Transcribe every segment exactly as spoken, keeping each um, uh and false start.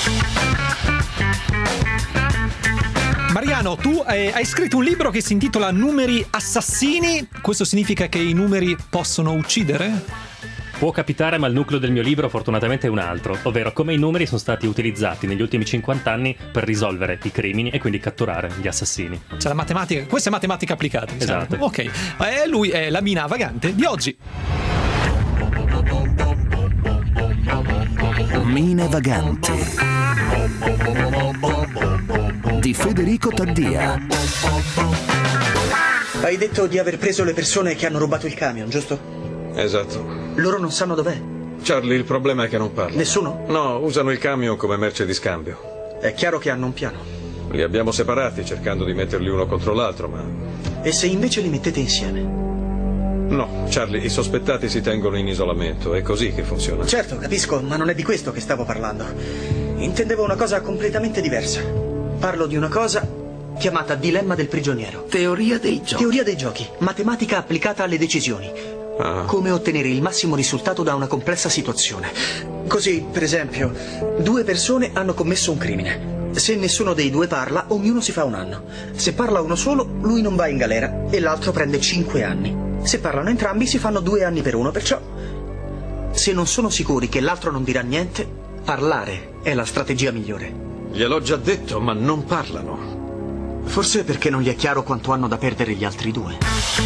Mariano, tu eh, hai scritto un libro che si intitola Numeri assassini. Questo significa che i numeri possono uccidere? Può capitare, ma il nucleo del mio libro fortunatamente è un altro, ovvero come i numeri sono stati utilizzati negli ultimi cinquanta anni per risolvere i crimini e quindi catturare gli assassini. C'è la matematica, questa è matematica applicata. Diciamo. Esatto. Ok, eh, lui è la mina vagante di oggi. Mine vaganti di Federico Taddia. Hai detto di aver preso le persone che hanno rubato il camion, giusto? Esatto. Loro non sanno dov'è. Charlie, il problema è che non parlano. Nessuno? No, usano il camion come merce di scambio. È chiaro che hanno un piano. Li abbiamo separati cercando di metterli uno contro l'altro, ma... E se invece li mettete insieme? No, Charlie, i sospettati si tengono in isolamento. È così che funziona. Certo, capisco, ma non è di questo che stavo parlando. Intendevo una cosa completamente diversa. Parlo di una cosa chiamata dilemma del prigioniero. Teoria dei giochi. Teoria dei giochi. Matematica applicata alle decisioni. Ah. Come ottenere il massimo risultato da una complessa situazione. Così, per esempio, due persone hanno commesso un crimine. Se nessuno dei due parla, ognuno si fa un anno. Se parla uno solo, lui non va in galera e l'altro prende cinque anni. Se parlano entrambi, si fanno due anni per uno. Perciò, se non sono sicuri che l'altro non dirà niente, parlare è la strategia migliore. Gliel'ho già detto, ma non parlano. Forse perché non gli è chiaro quanto hanno da perdere gli altri due.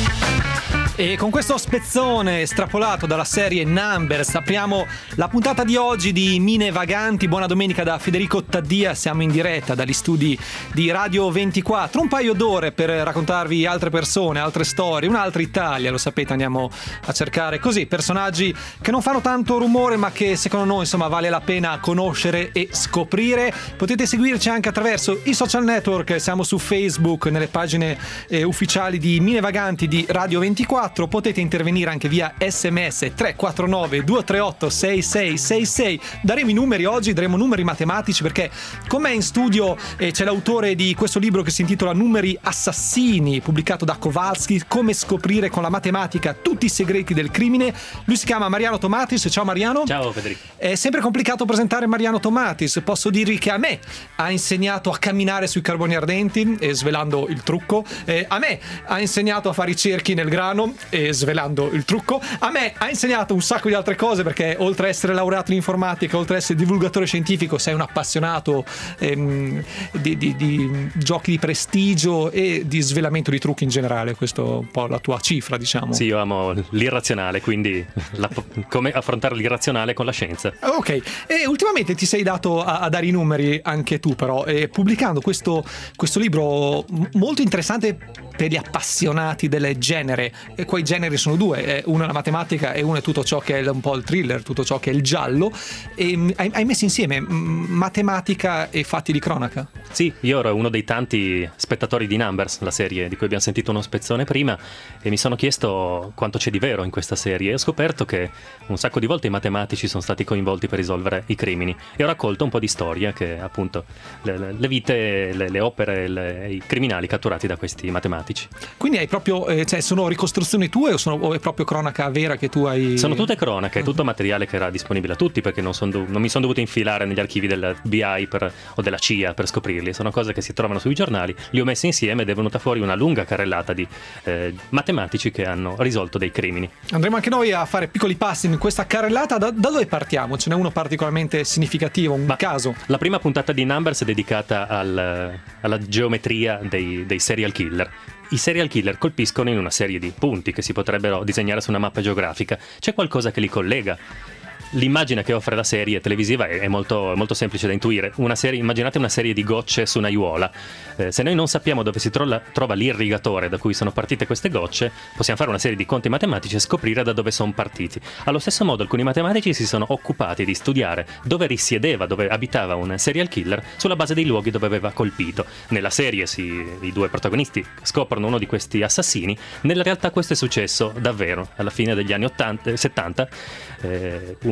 E con questo spezzone estrapolato dalla serie Numbers apriamo la puntata di oggi di Mine Vaganti. Buona domenica da Federico Taddia, siamo in diretta dagli studi di Radio ventiquattro. Un paio d'ore per raccontarvi altre persone, altre storie, un'altra Italia, lo sapete, andiamo a cercare così personaggi che non fanno tanto rumore ma che secondo noi insomma vale la pena conoscere e scoprire. Potete seguirci anche attraverso i social network, siamo su Facebook, nelle pagine eh, ufficiali di Mine Vaganti di Radio ventiquattro. Potete intervenire anche via sms tre quattro nove due tre otto sei sei sei sei. Daremo i numeri oggi, daremo numeri matematici perché con me in studio eh, c'è l'autore di questo libro che si intitola Numeri assassini, pubblicato da Kowalski, come scoprire con la matematica tutti i segreti del crimine. Lui si chiama Mariano Tomatis. Ciao Mariano. Ciao Federico. È sempre complicato presentare Mariano Tomatis. Posso dirvi che a me ha insegnato a camminare sui carboni ardenti, eh, svelando il trucco. Eh, a me ha insegnato a fare i cerchi nel grano, e svelando il trucco. A me ha insegnato un sacco di altre cose perché oltre a essere laureato in informatica, oltre a essere divulgatore scientifico, sei un appassionato ehm, di, di, di giochi di prestigio e di svelamento di trucchi in generale. Questo è un po' la tua cifra, diciamo. Sì, io amo l'irrazionale, quindi la, come affrontare l'irrazionale con la scienza. Ok, e ultimamente ti sei dato a, a dare i numeri anche tu però, e pubblicando questo, questo libro molto interessante per gli appassionati del genere. E quei generi sono due, uno è la matematica e uno è tutto ciò che è un po' il thriller, tutto ciò che è il giallo. E hai, hai messo insieme matematica e fatti di cronaca? Sì, io ero uno dei tanti spettatori di Numbers, la serie di cui abbiamo sentito uno spezzone prima, e mi sono chiesto quanto c'è di vero in questa serie e ho scoperto che un sacco di volte i matematici sono stati coinvolti per risolvere i crimini, e ho raccolto un po' di storie che appunto le, le vite, le, le opere, le, i criminali catturati da questi matematici. Quindi hai proprio, eh, cioè sono ricostruzioni tue o, sono, o è proprio cronaca vera che tu hai? Sono tutte cronache, è tutto materiale che era disponibile a tutti, perché non, son, non mi sono dovuto infilare negli archivi del B I per, o della C I A per scoprirli. Sono cose che si trovano sui giornali, li ho messi insieme ed è venuta fuori una lunga carrellata di eh, matematici che hanno risolto dei crimini. Andremo anche noi a fare piccoli passi in questa carrellata. Da, da dove partiamo? Ce n'è uno particolarmente significativo, un Ma caso? La prima puntata di Numbers è dedicata al, alla geometria dei, dei serial killer. I serial killer colpiscono in una serie di punti che si potrebbero disegnare su una mappa geografica. C'è qualcosa che li collega. L'immagine che offre la serie televisiva è molto, molto semplice da intuire. Una serie, immaginate una serie di gocce su un'aiuola. Eh, se noi non sappiamo dove si trova, trova l'irrigatore da cui sono partite queste gocce, possiamo fare una serie di conti matematici e scoprire da dove sono partiti. Allo stesso modo alcuni matematici si sono occupati di studiare dove risiedeva, dove abitava un serial killer sulla base dei luoghi dove aveva colpito. Nella serie si, i due protagonisti scoprono uno di questi assassini. Nella realtà questo è successo davvero alla fine degli anni ottanta, settanta. Eh, un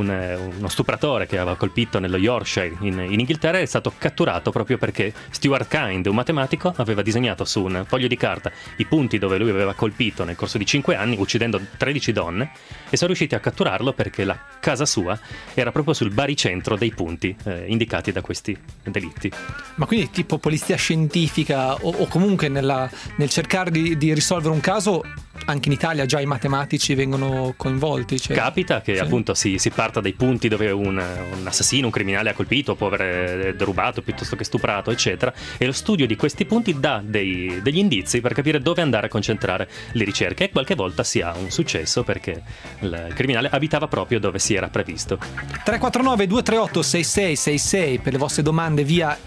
un, uno stupratore che aveva colpito nello Yorkshire in, in Inghilterra, è stato catturato proprio perché Stuart Kind, un matematico, aveva disegnato su un foglio di carta i punti dove lui aveva colpito nel corso di cinque anni, uccidendo tredici donne, e sono riusciti a catturarlo perché la casa sua era proprio sul baricentro dei punti eh, indicati da questi delitti. Ma quindi tipo polizia scientifica o, o comunque nella, nel cercare di, di risolvere un caso, anche in Italia già i matematici vengono coinvolti? Cioè... Capita che sì. appunto si, si parta dai punti dove un, un assassino, un criminale ha colpito, può aver derubato piuttosto che stuprato, eccetera, e lo studio di questi punti dà dei, degli indizi per capire dove andare a concentrare le ricerche, e qualche volta si ha un successo perché il criminale abitava proprio dove si era previsto. tre quattro nove due tre otto sei sei sei sei per le vostre domande via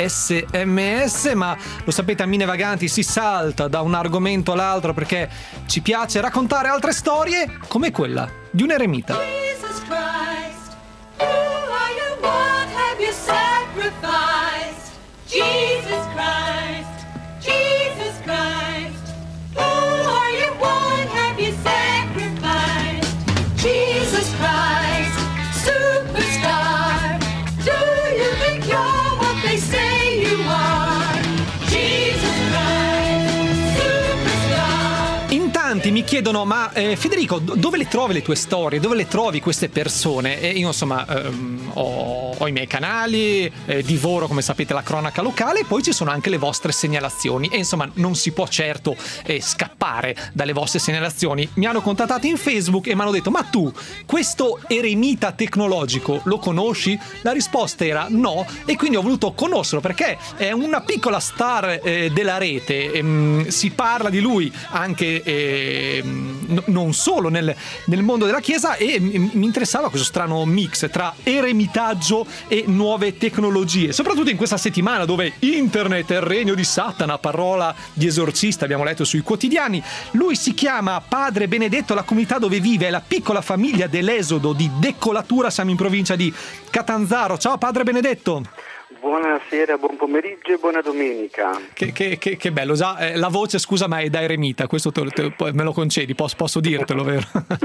sms, ma lo sapete, a Mine Vaganti si salta da un argomento all'altro perché ci piace raccontare altre storie come quella di un eremita. Jesus Christ, who are you? What have you sacrificed? Jesus Christ, Jesus Christ, who are you? What have you sacrificed? Jesus Christ, superstar, do you think you're what they say you are? Jesus Christ, superstar. In tanti mi chiedono, ma eh, Federico, do- dove le trovi le tue storie? Dove le trovi queste persone? E io insomma ehm, ho, ho i miei canali, eh, divoro come sapete la cronaca locale, e poi ci sono anche le vostre segnalazioni, e insomma non si può certo eh, scappare dalle vostre segnalazioni. Mi hanno contattato in Facebook e mi hanno detto, ma tu questo eremita tecnologico lo conosci? La risposta era no, e quindi ho voluto conoscerlo perché è una piccola star eh, della rete. Ehm, si parla di lui anche eh, n- non solo nel, nel mondo della chiesa, e m- mi interessava questo strano mix tra eremitaggio e nuove tecnologie, soprattutto in questa settimana dove internet è il regno di Satana, parola di esorcista, abbiamo letto sui quotidiani. Lui si chiama Padre Benedetto, la comunità dove vive è la piccola famiglia dell'Esodo di Deccolatura, siamo in provincia di Catanzaro. Ciao Padre Benedetto. Buonasera, buon pomeriggio e buona domenica. Che, che, che, che bello, già eh, la voce, scusa, ma è da eremita, questo te, te, me lo concedi, posso, posso dirtelo, vero?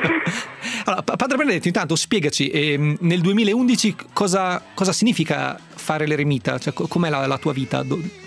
Allora, Padre Benedetto, intanto spiegaci, eh, nel duemilaundici cosa, cosa significa fare l'eremita? Cioè, com'è la, la tua vita?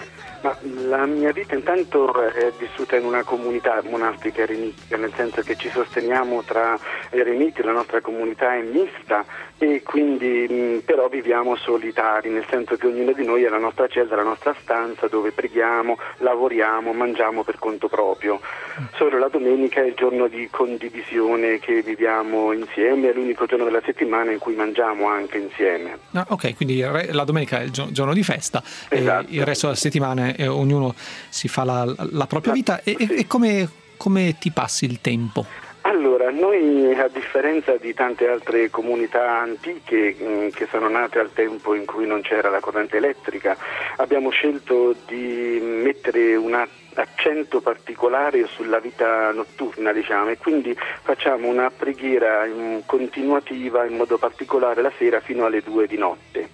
Ma la mia vita intanto è vissuta in una comunità monastica eremitica, nel senso che ci sosteniamo tra eremiti, la nostra comunità è mista, e quindi mh, però viviamo solitari, nel senso che ognuno di noi ha la nostra cella, la nostra stanza dove preghiamo, lavoriamo, mangiamo per conto proprio. Solo la domenica è il giorno di condivisione che viviamo insieme, è l'unico giorno della settimana in cui mangiamo anche insieme. Ah, ok, quindi la domenica è il giorno di festa, Esatto. E il resto della settimana eh, ognuno si fa la, la propria vita. E, sì. e come, come ti passi il tempo? Allora, noi a differenza di tante altre comunità antiche mh, che sono nate al tempo in cui non c'era la corrente elettrica, abbiamo scelto di mettere un accento particolare sulla vita notturna, diciamo, e quindi facciamo una preghiera in continuativa, in modo particolare la sera fino alle due di notte.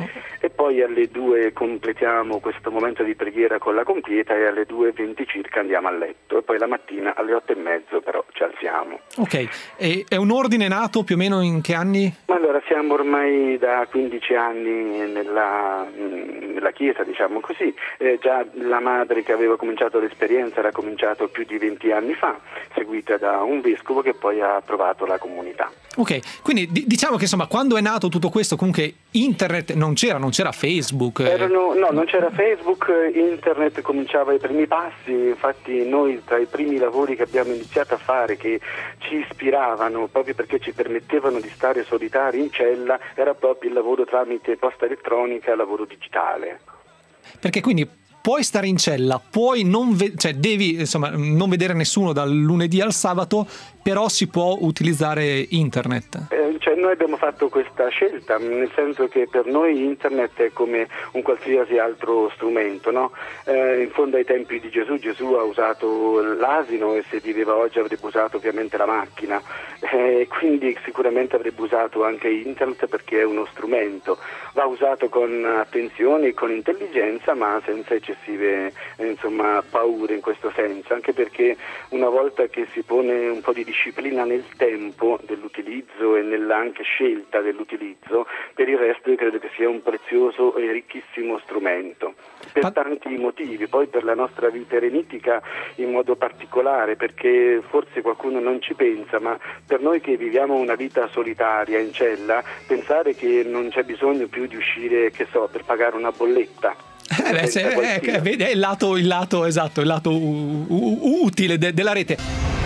E poi alle due completiamo questo momento di preghiera con la compieta, e alle due e venti circa andiamo a letto, e poi la mattina alle otto e mezzo però ci alziamo. Ok, e è un ordine nato più o meno in che anni? Ma allora siamo ormai da quindici anni nella, nella chiesa, diciamo così. Eh, già la madre che aveva cominciato l'esperienza era cominciato più di venti anni fa, seguita da un vescovo che poi ha approvato la comunità. Ok, quindi d- diciamo che insomma quando è nato tutto questo comunque internet non c'era, non c'era Facebook. Eh. Erano, no, non c'era Facebook, internet cominciava i primi passi, infatti noi tra i primi lavori che abbiamo iniziato a fare, che ci ispiravano proprio perché ci permettevano di stare solitari in cella, era proprio il lavoro tramite posta elettronica, lavoro digitale. Perché quindi puoi stare in cella, puoi non ve- cioè devi insomma non vedere nessuno dal lunedì al sabato, però si può utilizzare internet. Eh, cioè noi abbiamo fatto questa scelta, nel senso che per noi internet è come un qualsiasi altro strumento, no? Eh, in fondo ai tempi di Gesù, Gesù ha usato l'asino, e se viveva oggi avrebbe usato ovviamente la macchina, eh, quindi sicuramente avrebbe usato anche internet perché è uno strumento, va usato con attenzione e con intelligenza, ma senza eccessive eh, insomma paure in questo senso, anche perché una volta che si pone un po' di disciplina nel tempo dell'utilizzo e nella, anche scelta dell'utilizzo. Per il resto io credo che sia un prezioso e ricchissimo strumento per tanti motivi, poi per la nostra vita eremitica in modo particolare, perché forse qualcuno non ci pensa, ma per noi che viviamo una vita solitaria in cella, pensare che non c'è bisogno più di uscire, che so, per pagare una bolletta. Eh beh, se, è, è il lato, il lato esatto, il lato u, u, utile de, della rete.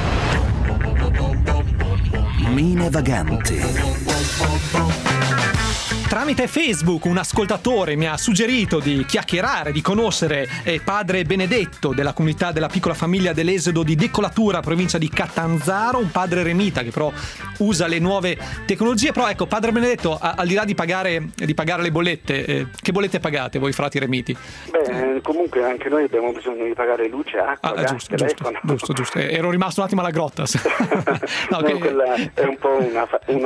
Mine vaganti. Tramite Facebook un ascoltatore mi ha suggerito di chiacchierare, di conoscere eh, padre Benedetto della comunità della piccola famiglia dell'Esodo di Decolatura, provincia di Catanzaro, un padre eremita che però usa le nuove tecnologie. Però ecco, padre Benedetto, a, al di là di pagare, di pagare le bollette, eh, che bollette pagate voi frati eremiti? Beh, comunque anche noi abbiamo bisogno di pagare luce, acqua, ah, gas, giusto, telefono. Giusto, giusto, giusto. Ero rimasto un attimo alla grotta. no, no, che... quella è un po' una,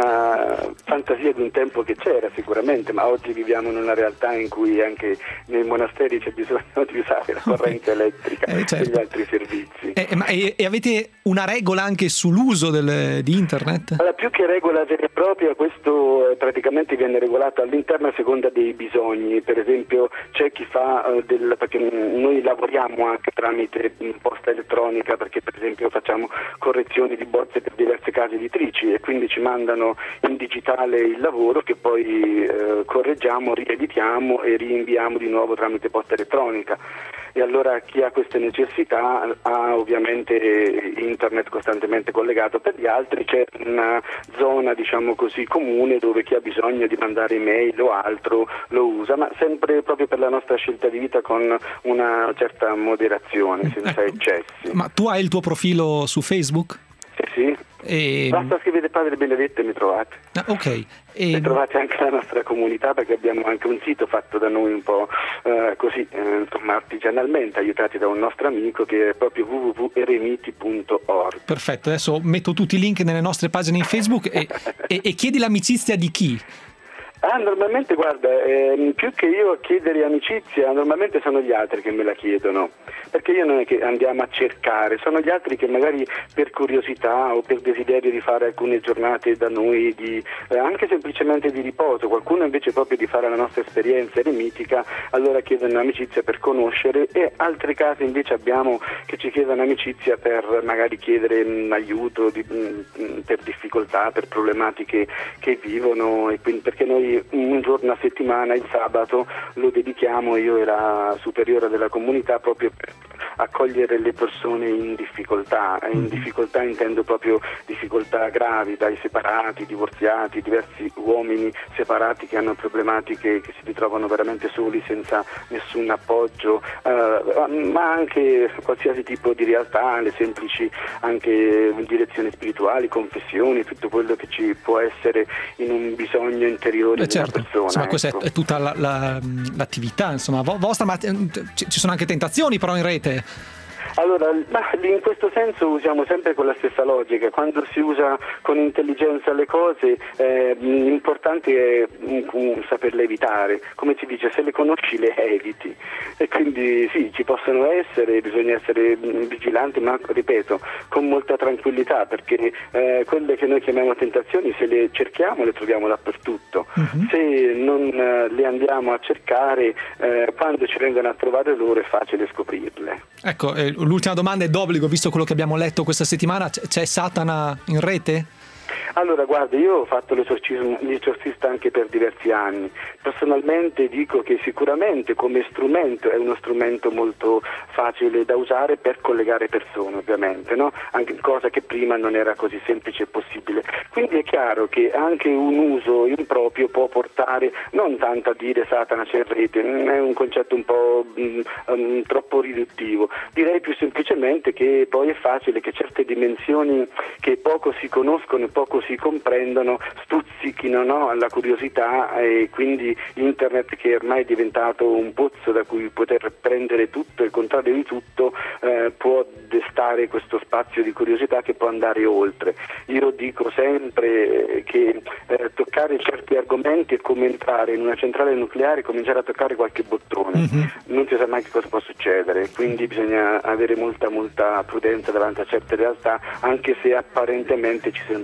una fantasia di un tempo che c'era sicuramente. Sicuramente, ma oggi viviamo in una realtà in cui anche nei monasteri c'è bisogno di usare la corrente elettrica eh, certo. e gli altri servizi. Eh, ma, e, e avete una regola anche sull'uso del, di internet? Allora, più che regola vera e propria, questo eh, praticamente viene regolato all'interno a seconda dei bisogni. Per esempio c'è chi fa eh, del, perché noi lavoriamo anche tramite posta elettronica, perché per esempio facciamo correzioni di bozze per diverse case editrici e quindi ci mandano in digitale il lavoro che poi Eh, correggiamo, rieditiamo e rinviamo di nuovo tramite posta elettronica. E allora chi ha queste necessità ha ovviamente internet costantemente collegato. Per gli altri c'è una zona, diciamo così, comune dove chi ha bisogno di mandare email o altro lo usa, ma sempre proprio per la nostra scelta di vita con una certa moderazione, senza ecco. eccessi. Ma tu hai il tuo profilo su Facebook? Sì, sì. E... Basta scrivere Padre Benedetto e mi trovate. Ah, ok. E... e trovate anche la nostra comunità, perché abbiamo anche un sito fatto da noi un po' eh, così, eh, insomma, artigianalmente, aiutati da un nostro amico, che è proprio w w w punto eremiti punto org. Perfetto, adesso metto tutti i link nelle nostre pagine in Facebook e, e, e chiedi l'amicizia di chi? Ah, normalmente guarda, eh, più che io chiedere amicizia, normalmente sono gli altri che me la chiedono, perché io non è che andiamo a cercare, sono gli altri che magari per curiosità o per desiderio di fare alcune giornate da noi, di, eh, anche semplicemente di riposo, qualcuno invece proprio di fare la nostra esperienza eremitica, allora chiedono amicizia per conoscere, e altri casi invece abbiamo che ci chiedono amicizia per magari chiedere mh, aiuto di, mh, per difficoltà, per problematiche che vivono, e quindi perché noi un giorno a settimana, il sabato, lo dedichiamo, io e la superiore della comunità, proprio per accogliere le persone in difficoltà. In difficoltà intendo proprio difficoltà gravi, dai separati, divorziati, diversi uomini separati che hanno problematiche, che si ritrovano veramente soli, senza nessun appoggio, eh, ma anche qualsiasi tipo di realtà, le semplici anche direzioni spirituali, confessioni, tutto quello che ci può essere in un bisogno interiore. Beh, certo. Persona, insomma, ecco. Questa è tutta la, la, l'attività, insomma, vostra, ma ci sono anche tentazioni però in rete. Allora, in questo senso usiamo sempre con la stessa logica. Quando si usa con intelligenza le cose, eh, l'importante è um, saperle evitare. Come si dice, se le conosci le eviti. E quindi sì, ci possono essere, bisogna essere vigilanti, ma ripeto, con molta tranquillità, perché eh, quelle che noi chiamiamo tentazioni, se le cerchiamo le troviamo dappertutto. Uh-huh. Se non eh, le andiamo a cercare, eh, quando ci vengono a trovare loro è facile scoprirle. Ecco, eh, l'ultima domanda è d'obbligo, visto quello che abbiamo letto questa settimana: c'è Satana in rete? Allora, guarda, io ho fatto l'esorcismo, l'esorcista anche per diversi anni. Personalmente dico che sicuramente come strumento è uno strumento molto facile da usare per collegare persone, ovviamente, no? Anche cosa che prima non era così semplice e possibile. Quindi è chiaro che anche un uso improprio può portare non tanto a dire Satana c'è in rete, è un concetto un po' um, um, troppo riduttivo. Direi più semplicemente che poi è facile che certe dimensioni che poco si conoscono e poco si comprendono stuzzichino, no, alla curiosità, e quindi internet, che ormai è diventato un pozzo da cui poter prendere tutto e il contrario di tutto, eh, può destare questo spazio di curiosità che può andare oltre. Io dico sempre che eh, toccare certi argomenti è come entrare in una centrale nucleare e cominciare a toccare qualche bottone. Mm-hmm. Non si sa mai che cosa può succedere, quindi bisogna avere molta molta prudenza davanti a certe realtà, anche se apparentemente ci sembrano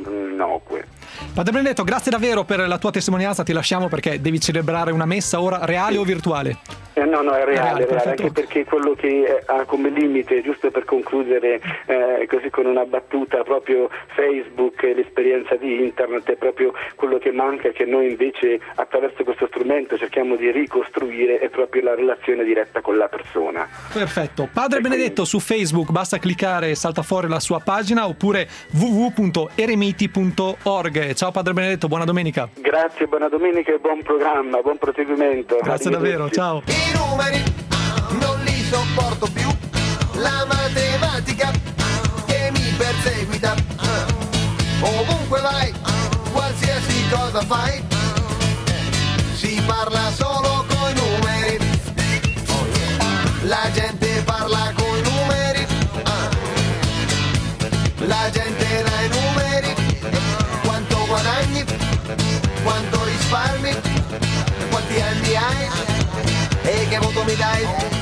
innocue. Padre Benedetto, grazie davvero per la tua testimonianza, ti lasciamo perché devi celebrare una messa ora, reale o virtuale? Eh, no, no, è reale, reale, reale anche perché quello che ha come limite, giusto per concludere eh, così con una battuta, proprio Facebook e l'esperienza di internet, è proprio quello che manca, che noi invece attraverso questo strumento cerchiamo di ricostruire, è proprio la relazione diretta con la persona. Perfetto. Padre E Benedetto quindi... su Facebook, basta cliccare e salta fuori la sua pagina, oppure w w w punto eremiti punto org. Ciao Padre Benedetto, buona domenica. Grazie, buona domenica e buon programma, buon proseguimento. Grazie davvero, Arrivederci. ciao. I numeri non li sopporto più, la matematica che mi perseguita. Ovunque vai, qualsiasi cosa fai, si parla solo coi numeri. La gente parla coi numeri, la gente dai numeri. Quanto guadagni, quanto risparmi, quanti anni hai e che voto mi dai?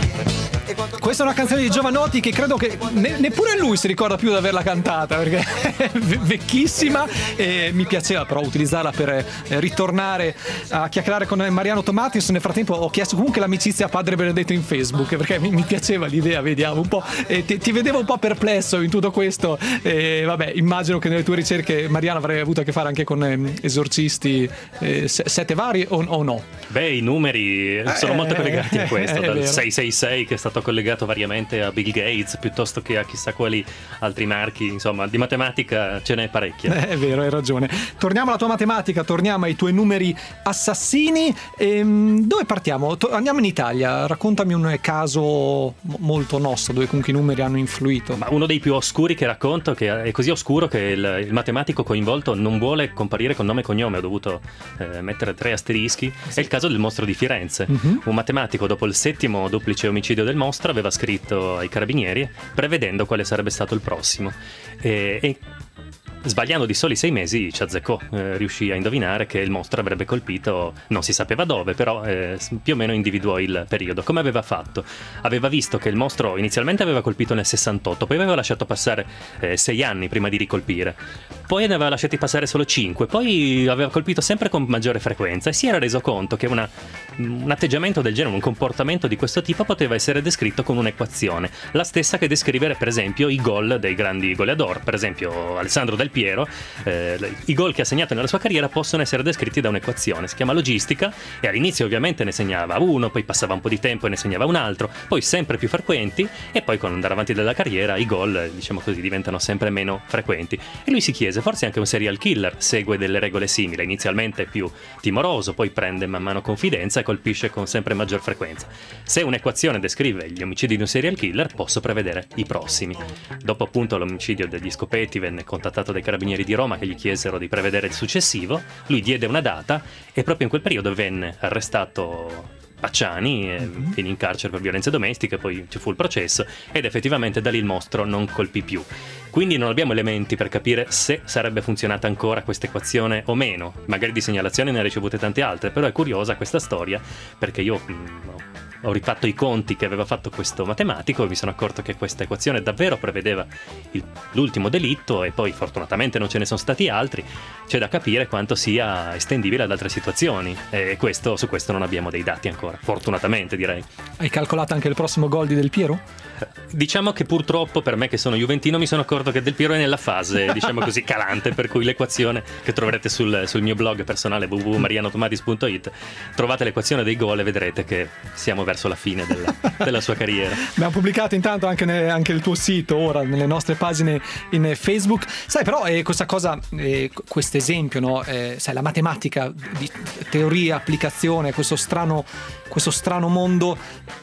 E quanto... Questa è una canzone di Giovanotti che credo che ne- neppure lui si ricorda più di averla cantata, perché è ve- vecchissima, e mi piaceva però utilizzarla per eh, ritornare a chiacchierare con Mariano Tomatis. Nel frattempo ho chiesto comunque l'amicizia a Padre Benedetto in Facebook, perché mi, mi piaceva l'idea, vediamo un po', e ti, ti vedevo un po' perplesso in tutto questo, e vabbè, immagino che nelle tue ricerche, Mariano, avrai avuto a che fare anche con eh, esorcisti eh, se- sette vari o, o no? Beh, i numeri sono Eh, molto collegati a questo, è dal vero. sei sei sei che è stato collegato variamente a Bill Gates, piuttosto che a chissà quali altri marchi. Insomma, di matematica ce n'è parecchia. Eh, È vero, hai ragione. Torniamo alla tua matematica, torniamo ai tuoi numeri assassini. Ehm, dove partiamo? To- andiamo in Italia, raccontami un caso mo- molto nostro dove comunque i numeri hanno influito. Ma uno dei più oscuri che racconto, che è così oscuro che il, il matematico coinvolto non vuole comparire con nome e cognome, ho dovuto eh, mettere tre asterischi, è il caso del mostro di Firenze. Mhm. Un matematico, dopo il settimo duplice omicidio del mostro, aveva scritto ai carabinieri prevedendo quale sarebbe stato il prossimo, e, e sbagliando di soli sei mesi ci azzeccò, eh, riuscì a indovinare che il mostro avrebbe colpito, non si sapeva dove, però eh, più o meno individuò il periodo. Come aveva fatto? Aveva visto che il mostro inizialmente aveva colpito nel sessantotto, poi aveva lasciato passare eh, sei anni prima di ricolpire, poi ne aveva lasciati passare solo cinque, poi aveva colpito sempre con maggiore frequenza, e si era reso conto che una, un atteggiamento del genere, un comportamento di questo tipo poteva essere descritto con un'equazione, la stessa che descrivere per esempio i gol dei grandi goleador. Per esempio Alessandro Del Piero, eh, i gol che ha segnato nella sua carriera possono essere descritti da un'equazione, si chiama logistica, e all'inizio ovviamente ne segnava uno, poi passava un po' di tempo e ne segnava un altro, poi sempre più frequenti, e poi con andare avanti della carriera i gol, diciamo così, diventano sempre meno frequenti. E lui si chiese, forse anche un serial killer segue delle regole simili, inizialmente più timoroso, poi prende man mano confidenza e colpisce con sempre maggior frequenza. Se un'equazione descrive gli omicidi di un serial killer, posso prevedere i prossimi. Dopo appunto l'omicidio degli Scopetti venne contattato dai carabinieri di Roma che gli chiesero di prevedere il successivo, lui diede una data e proprio in quel periodo venne arrestato Pacciani, e Mhm. finì in carcere per violenze domestiche, poi ci fu il processo ed effettivamente da lì il mostro non colpì più. Quindi non abbiamo elementi per capire se sarebbe funzionata ancora questa equazione o meno, magari di segnalazioni ne ha ricevute tante altre, però è curiosa questa storia perché io mh, ho rifatto i conti che aveva fatto questo matematico e mi sono accorto che questa equazione davvero prevedeva il- l'ultimo delitto, e poi fortunatamente non ce ne sono stati altri. C'è da capire quanto sia estendibile ad altre situazioni, e questo, su questo non abbiamo dei dati ancora, fortunatamente direi. Hai calcolato anche il prossimo gol di Del Piero? Diciamo che purtroppo per me che sono juventino mi sono accorto che Del Piero è nella fase, diciamo così, calante, per cui l'equazione che troverete sul, sul mio blog personale w w w punto marianotomatis punto it, trovate l'equazione dei gol e vedrete che siamo verso la fine della, della sua carriera. Abbiamo pubblicato intanto anche, ne- anche il tuo sito ora nelle nostre pagine in Facebook. Sai, però eh, questa cosa, eh, questo esempio, no? Eh, sai, la matematica di teoria, applicazione, questo strano, questo strano mondo,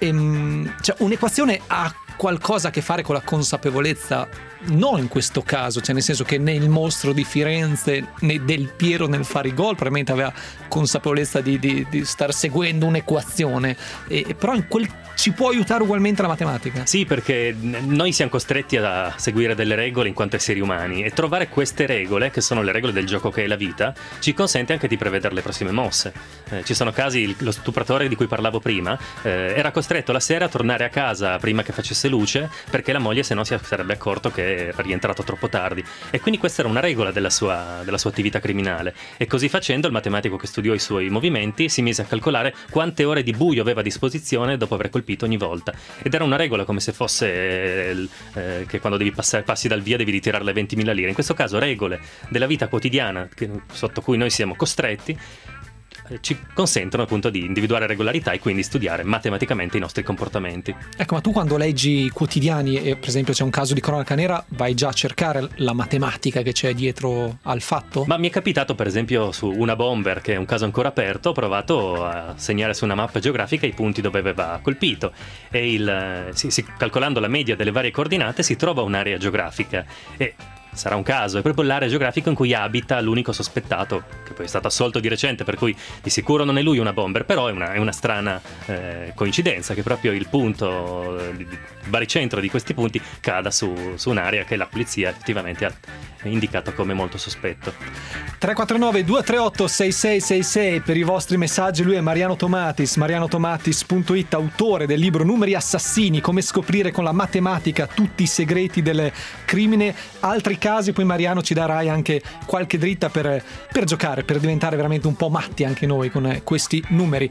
ehm, cioè un'equazione ha qualcosa a che fare con la consapevolezza, non in questo caso, cioè nel senso che né il mostro di Firenze né Del Piero nel fare i gol probabilmente aveva consapevolezza di, di, di star seguendo un'equazione, e, e però in quel ci può aiutare ugualmente la matematica. Sì, perché noi siamo costretti a seguire delle regole in quanto esseri umani, e trovare queste regole, che sono le regole del gioco che è la vita, ci consente anche di prevedere le prossime mosse. Eh, ci sono casi, il- lo stupratore di cui parlavo prima eh, era costretto la sera a tornare a casa prima che facesse facesse luce, perché la moglie se no si sarebbe accorto che era rientrato troppo tardi. E quindi questa era una regola della sua, della sua attività criminale. E così facendo il matematico che studiò i suoi movimenti si mise a calcolare quante ore di buio aveva a disposizione dopo aver colpito ogni volta. Ed era una regola come se fosse eh, eh, che quando devi passare, passi dal via devi ritirare le ventimila lire. In questo caso regole della vita quotidiana che, sotto cui noi siamo costretti, ci consentono appunto di individuare regolarità e quindi studiare matematicamente i nostri comportamenti. Ecco, ma tu quando leggi i quotidiani e per esempio c'è un caso di cronaca nera, vai già a cercare la matematica che c'è dietro al fatto? Ma mi è capitato per esempio su una bomber, che è un caso ancora aperto, ho provato a segnare su una mappa geografica i punti dove aveva colpito e il, si, si, calcolando la media delle varie coordinate si trova un'area geografica e sarà un caso, è proprio l'area geografica in cui abita l'unico sospettato, che poi è stato assolto di recente, per cui di sicuro non è lui una bomber, però è una, è una strana eh, coincidenza che proprio il punto, il baricentro di questi punti cada su, su un'area che la polizia effettivamente ha indicato come molto sospetto. tre quattro nove due tre otto sei sei sei sei per i vostri messaggi. Lui è Mariano Tomatis, mariano tomatis punto it, autore del libro Numeri assassini, come scoprire con la matematica tutti i segreti del crimine. Altri casi, poi Mariano ci darai anche qualche dritta per, per giocare, per diventare veramente un po' matti anche noi con questi numeri.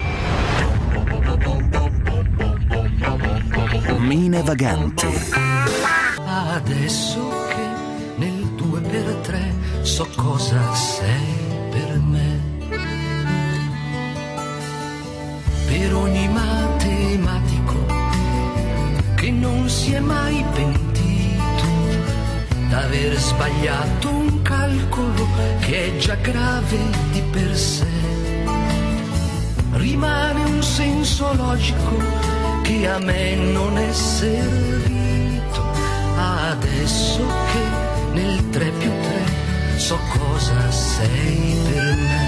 Mine vaganti. Adesso che nel due per tre so cosa sei per me, per ogni matematico che non si è mai pentito d'aver sbagliato un calcolo che è già grave di per sé, rimane un senso logico che a me non è servito. Adesso che nel tre più tre so cosa sei per me.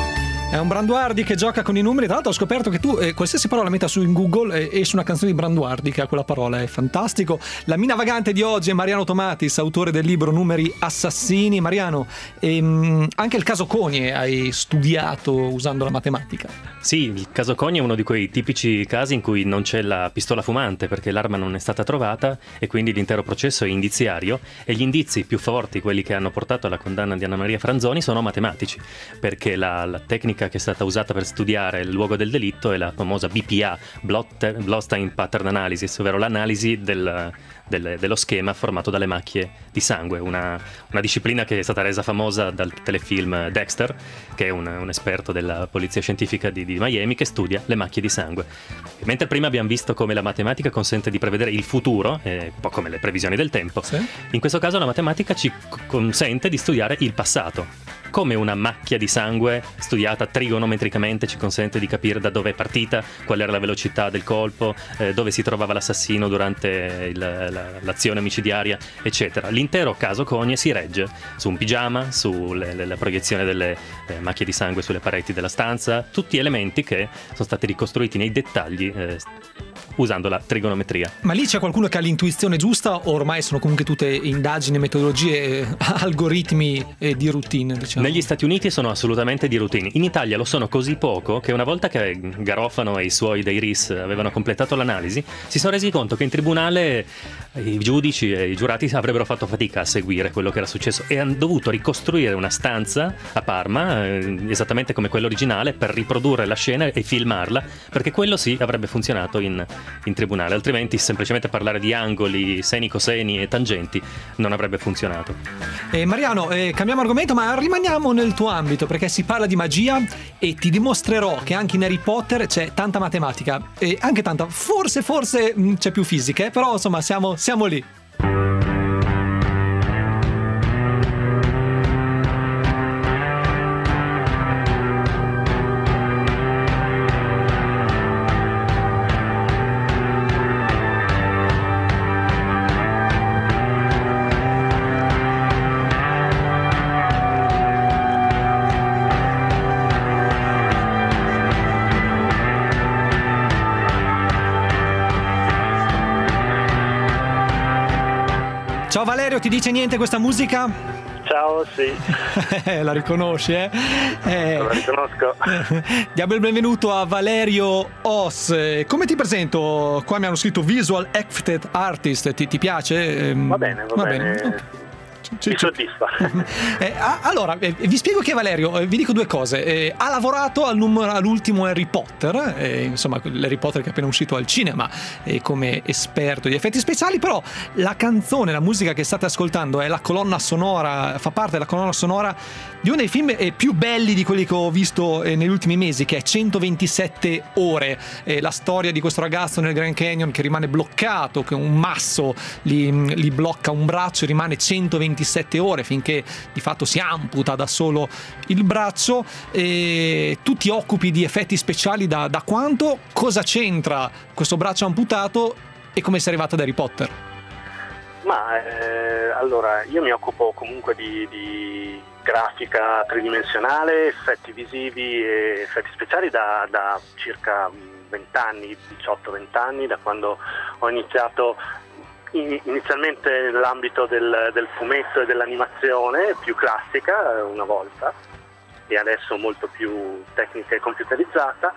È un Branduardi che gioca con i numeri. Tra l'altro ho scoperto che tu eh, qualsiasi parola metta su in Google eh, esce una canzone di Branduardi che ha quella parola, è fantastico. La mina vagante di oggi è Mariano Tomatis, autore del libro Numeri assassini. Mariano, ehm, anche il caso Cogni hai studiato usando la matematica. Sì, il caso Cogni è uno di quei tipici casi in cui non c'è la pistola fumante perché l'arma non è stata trovata e quindi l'intero processo è indiziario e gli indizi più forti, quelli che hanno portato alla condanna di Anna Maria Franzoni, sono matematici, perché la, la tecnica che è stata usata per studiare il luogo del delitto è la famosa B P A, Blot-Time Pattern Analysis, ovvero l'analisi del, del, dello schema formato dalle macchie di sangue, una, una disciplina che è stata resa famosa dal telefilm Dexter, che è un, un esperto della polizia scientifica di, di Miami che studia le macchie di sangue. Mentre prima abbiamo visto come la matematica consente di prevedere il futuro, eh, un po' come le previsioni del tempo, sì. In questo caso la matematica ci consente di studiare il passato. Come una macchia di sangue studiata trigonometricamente ci consente di capire da dove è partita, qual era la velocità del colpo, eh, dove si trovava l'assassino durante il, la, l'azione omicidiaria, eccetera. L'intero caso Cogni si regge su un pigiama, sulla proiezione delle eh, macchie di sangue sulle pareti della stanza, tutti elementi che sono stati ricostruiti nei dettagli eh, usando la trigonometria. Ma lì c'è qualcuno che ha l'intuizione giusta o ormai sono comunque tutte indagini, metodologie, eh, algoritmi eh, di routine, diciamo? Negli Stati Uniti sono assolutamente di routine. In Italia lo sono così poco che una volta che Garofano e i suoi dei R I S avevano completato l'analisi si sono resi conto che in tribunale i giudici e i giurati avrebbero fatto fatica a seguire quello che era successo e hanno dovuto ricostruire una stanza a Parma eh, esattamente come quella originale per riprodurre la scena e filmarla, perché quello sì avrebbe funzionato in, in tribunale, altrimenti semplicemente parlare di angoli, seni, coseni e tangenti non avrebbe funzionato. eh, Mariano, eh, cambiamo argomento ma rimaniamo nel tuo ambito, perché si parla di magia e ti dimostrerò che anche in Harry Potter c'è tanta matematica e anche tanta, forse forse mh, c'è più fisica, eh? Però insomma siamo, siamo lì. Ciao Valerio, ti dice niente questa musica? Ciao ciao, sì. La riconosci, eh? eh La riconosco. Diamo il benvenuto a Valerio Os. Come ti presento? Qua mi hanno scritto Visual Effect Artist, ti, ti piace? Va bene, va, va bene. bene. Okay. Mi soddisfa. eh, allora, eh, vi spiego che Valerio, eh, vi dico due cose. Eh, ha lavorato al numero, all'ultimo Harry Potter, eh, insomma, l'Harry Potter che è appena uscito al cinema, eh, come esperto di effetti speciali, però la canzone, la musica che state ascoltando è la colonna sonora, fa parte della colonna sonora di uno dei film eh, più belli di quelli che ho visto eh, negli ultimi mesi, che è centoventisette ore, eh, la storia di questo ragazzo nel Grand Canyon che rimane bloccato, che un masso gli, gli blocca un braccio e rimane centoventisette ore finché di fatto si amputa da solo il braccio. E tu ti occupi di effetti speciali da, da quanto? Cosa c'entra questo braccio amputato e come sei arrivato ad Harry Potter? Ma eh, allora io mi occupo comunque di, di grafica tridimensionale, effetti visivi e effetti speciali da, da circa venti anni, diciotto venti anni, da quando ho iniziato inizialmente nell'ambito del, del fumetto e dell'animazione più classica una volta, e adesso molto più tecnica e computerizzata,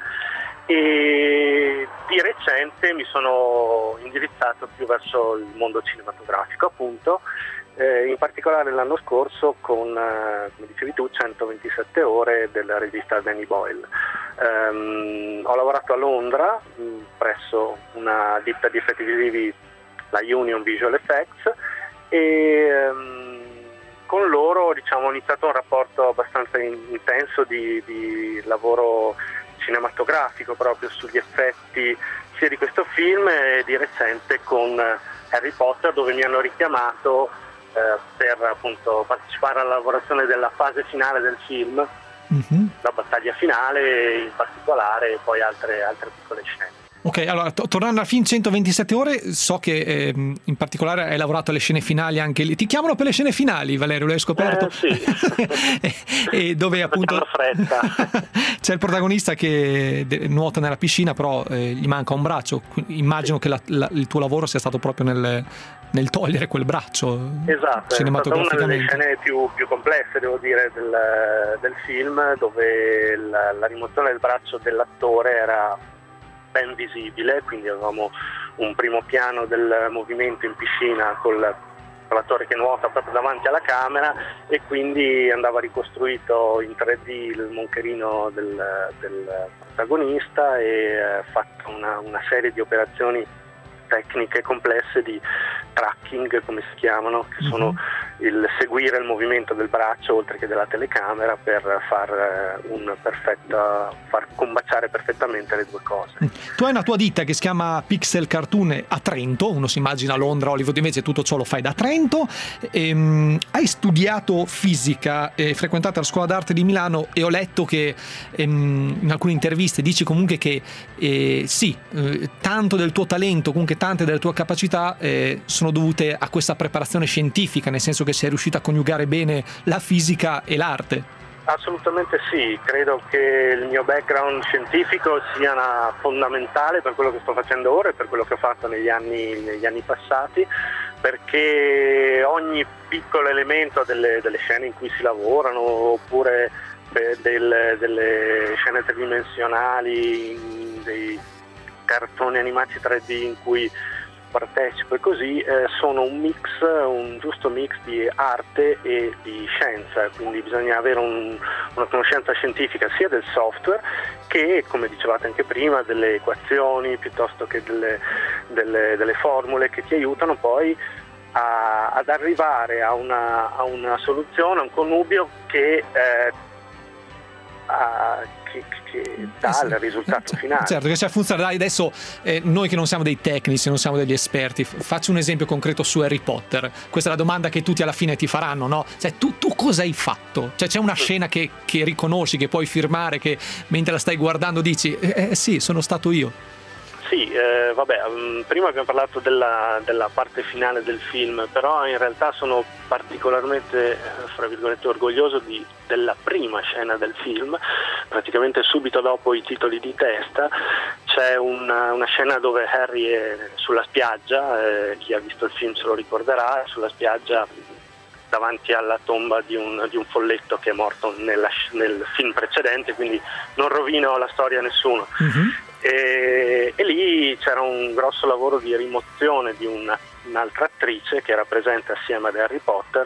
e di recente mi sono indirizzato più verso il mondo cinematografico, appunto, eh, in particolare l'anno scorso con, eh, come dicevi tu, centoventisette ore della rivista Danny Boyle. Um, ho lavorato a Londra mh, presso una ditta di effetti visivi, la Union Visual Effects, e um, con loro diciamo ho iniziato un rapporto abbastanza in- intenso di, di lavoro cinematografico proprio sugli effetti sia di questo film e di recente con Harry Potter, dove mi hanno richiamato eh, per appunto partecipare alla lavorazione della fase finale del film, mm-hmm. la battaglia finale in particolare, e poi altre, altre piccole scene. Ok, allora to- tornando al film centoventisette ore, so che eh, in particolare hai lavorato alle scene finali anche lì. Ti chiamano per le scene finali, Valerio, l'hai scoperto? Eh, sì. e, e dove appunto c'è il protagonista che de- nuota nella piscina, però eh, gli manca un braccio. Immagino che la, la, il tuo lavoro sia stato proprio nel, nel togliere quel braccio. Esatto, cinematograficamente. È stata una delle scene più, più complesse, devo dire, del, del film, dove la, la rimozione del braccio dell'attore era ben visibile, quindi avevamo un primo piano del movimento in piscina con l'attore che nuota proprio davanti alla camera, e quindi andava ricostruito in tre D il moncherino del, del protagonista e eh, fatto una, una serie di operazioni tecniche complesse di tracking, come si chiamano, che mm-hmm. sono il seguire il movimento del braccio oltre che della telecamera per far un perfetto, far combaciare perfettamente le due cose. Tu hai una tua ditta che si chiama Pixel Cartoon a Trento, uno si immagina Londra, Hollywood, invece tutto ciò lo fai da Trento. Ehm, hai studiato fisica e frequentato la scuola d'arte di Milano, e ho letto che ehm, in alcune interviste dici comunque che eh, sì, eh, tanto del tuo talento, comunque tante delle tue capacità eh, sono dovute a questa preparazione scientifica, nel senso che sei riuscita a coniugare bene la fisica e l'arte. Assolutamente sì, credo che il mio background scientifico sia una, fondamentale per quello che sto facendo ora e per quello che ho fatto negli anni, negli anni passati, perché ogni piccolo elemento delle, delle scene in cui si lavorano, oppure del, delle scene tridimensionali, dei cartoni animati tre D in cui partecipo e così, eh, sono un mix, un giusto mix di arte e di scienza, quindi bisogna avere un, una conoscenza scientifica sia del software che, come dicevate anche prima, delle equazioni piuttosto che delle, delle, delle formule che ti aiutano poi a, ad arrivare a una, a una soluzione, a un connubio che eh, a, Che, che dà il risultato finale. Certo, che sia funzionale. Adesso eh, noi che non siamo dei tecnici, non siamo degli esperti, faccio un esempio concreto su Harry Potter. Questa è la domanda che tutti alla fine ti faranno, no? Cioè, tu, tu cosa hai fatto? Cioè, c'è una scena che, che riconosci, che puoi firmare, che mentre la stai guardando dici eh, eh sì, sono stato io. Sì, eh, vabbè, um, prima abbiamo parlato della, della parte finale del film, però in realtà sono particolarmente, fra virgolette, orgoglioso di, della prima scena del film. Praticamente subito dopo i titoli di testa c'è una, una scena dove Harry è sulla spiaggia, eh, chi ha visto il film se lo ricorderà, è sulla spiaggia davanti alla tomba di un, di un folletto che è morto nella, nel film precedente, quindi non rovino la storia a nessuno. Mm-hmm. E, e lì c'era un grosso lavoro di rimozione di una, un'altra attrice che era presente assieme ad Harry Potter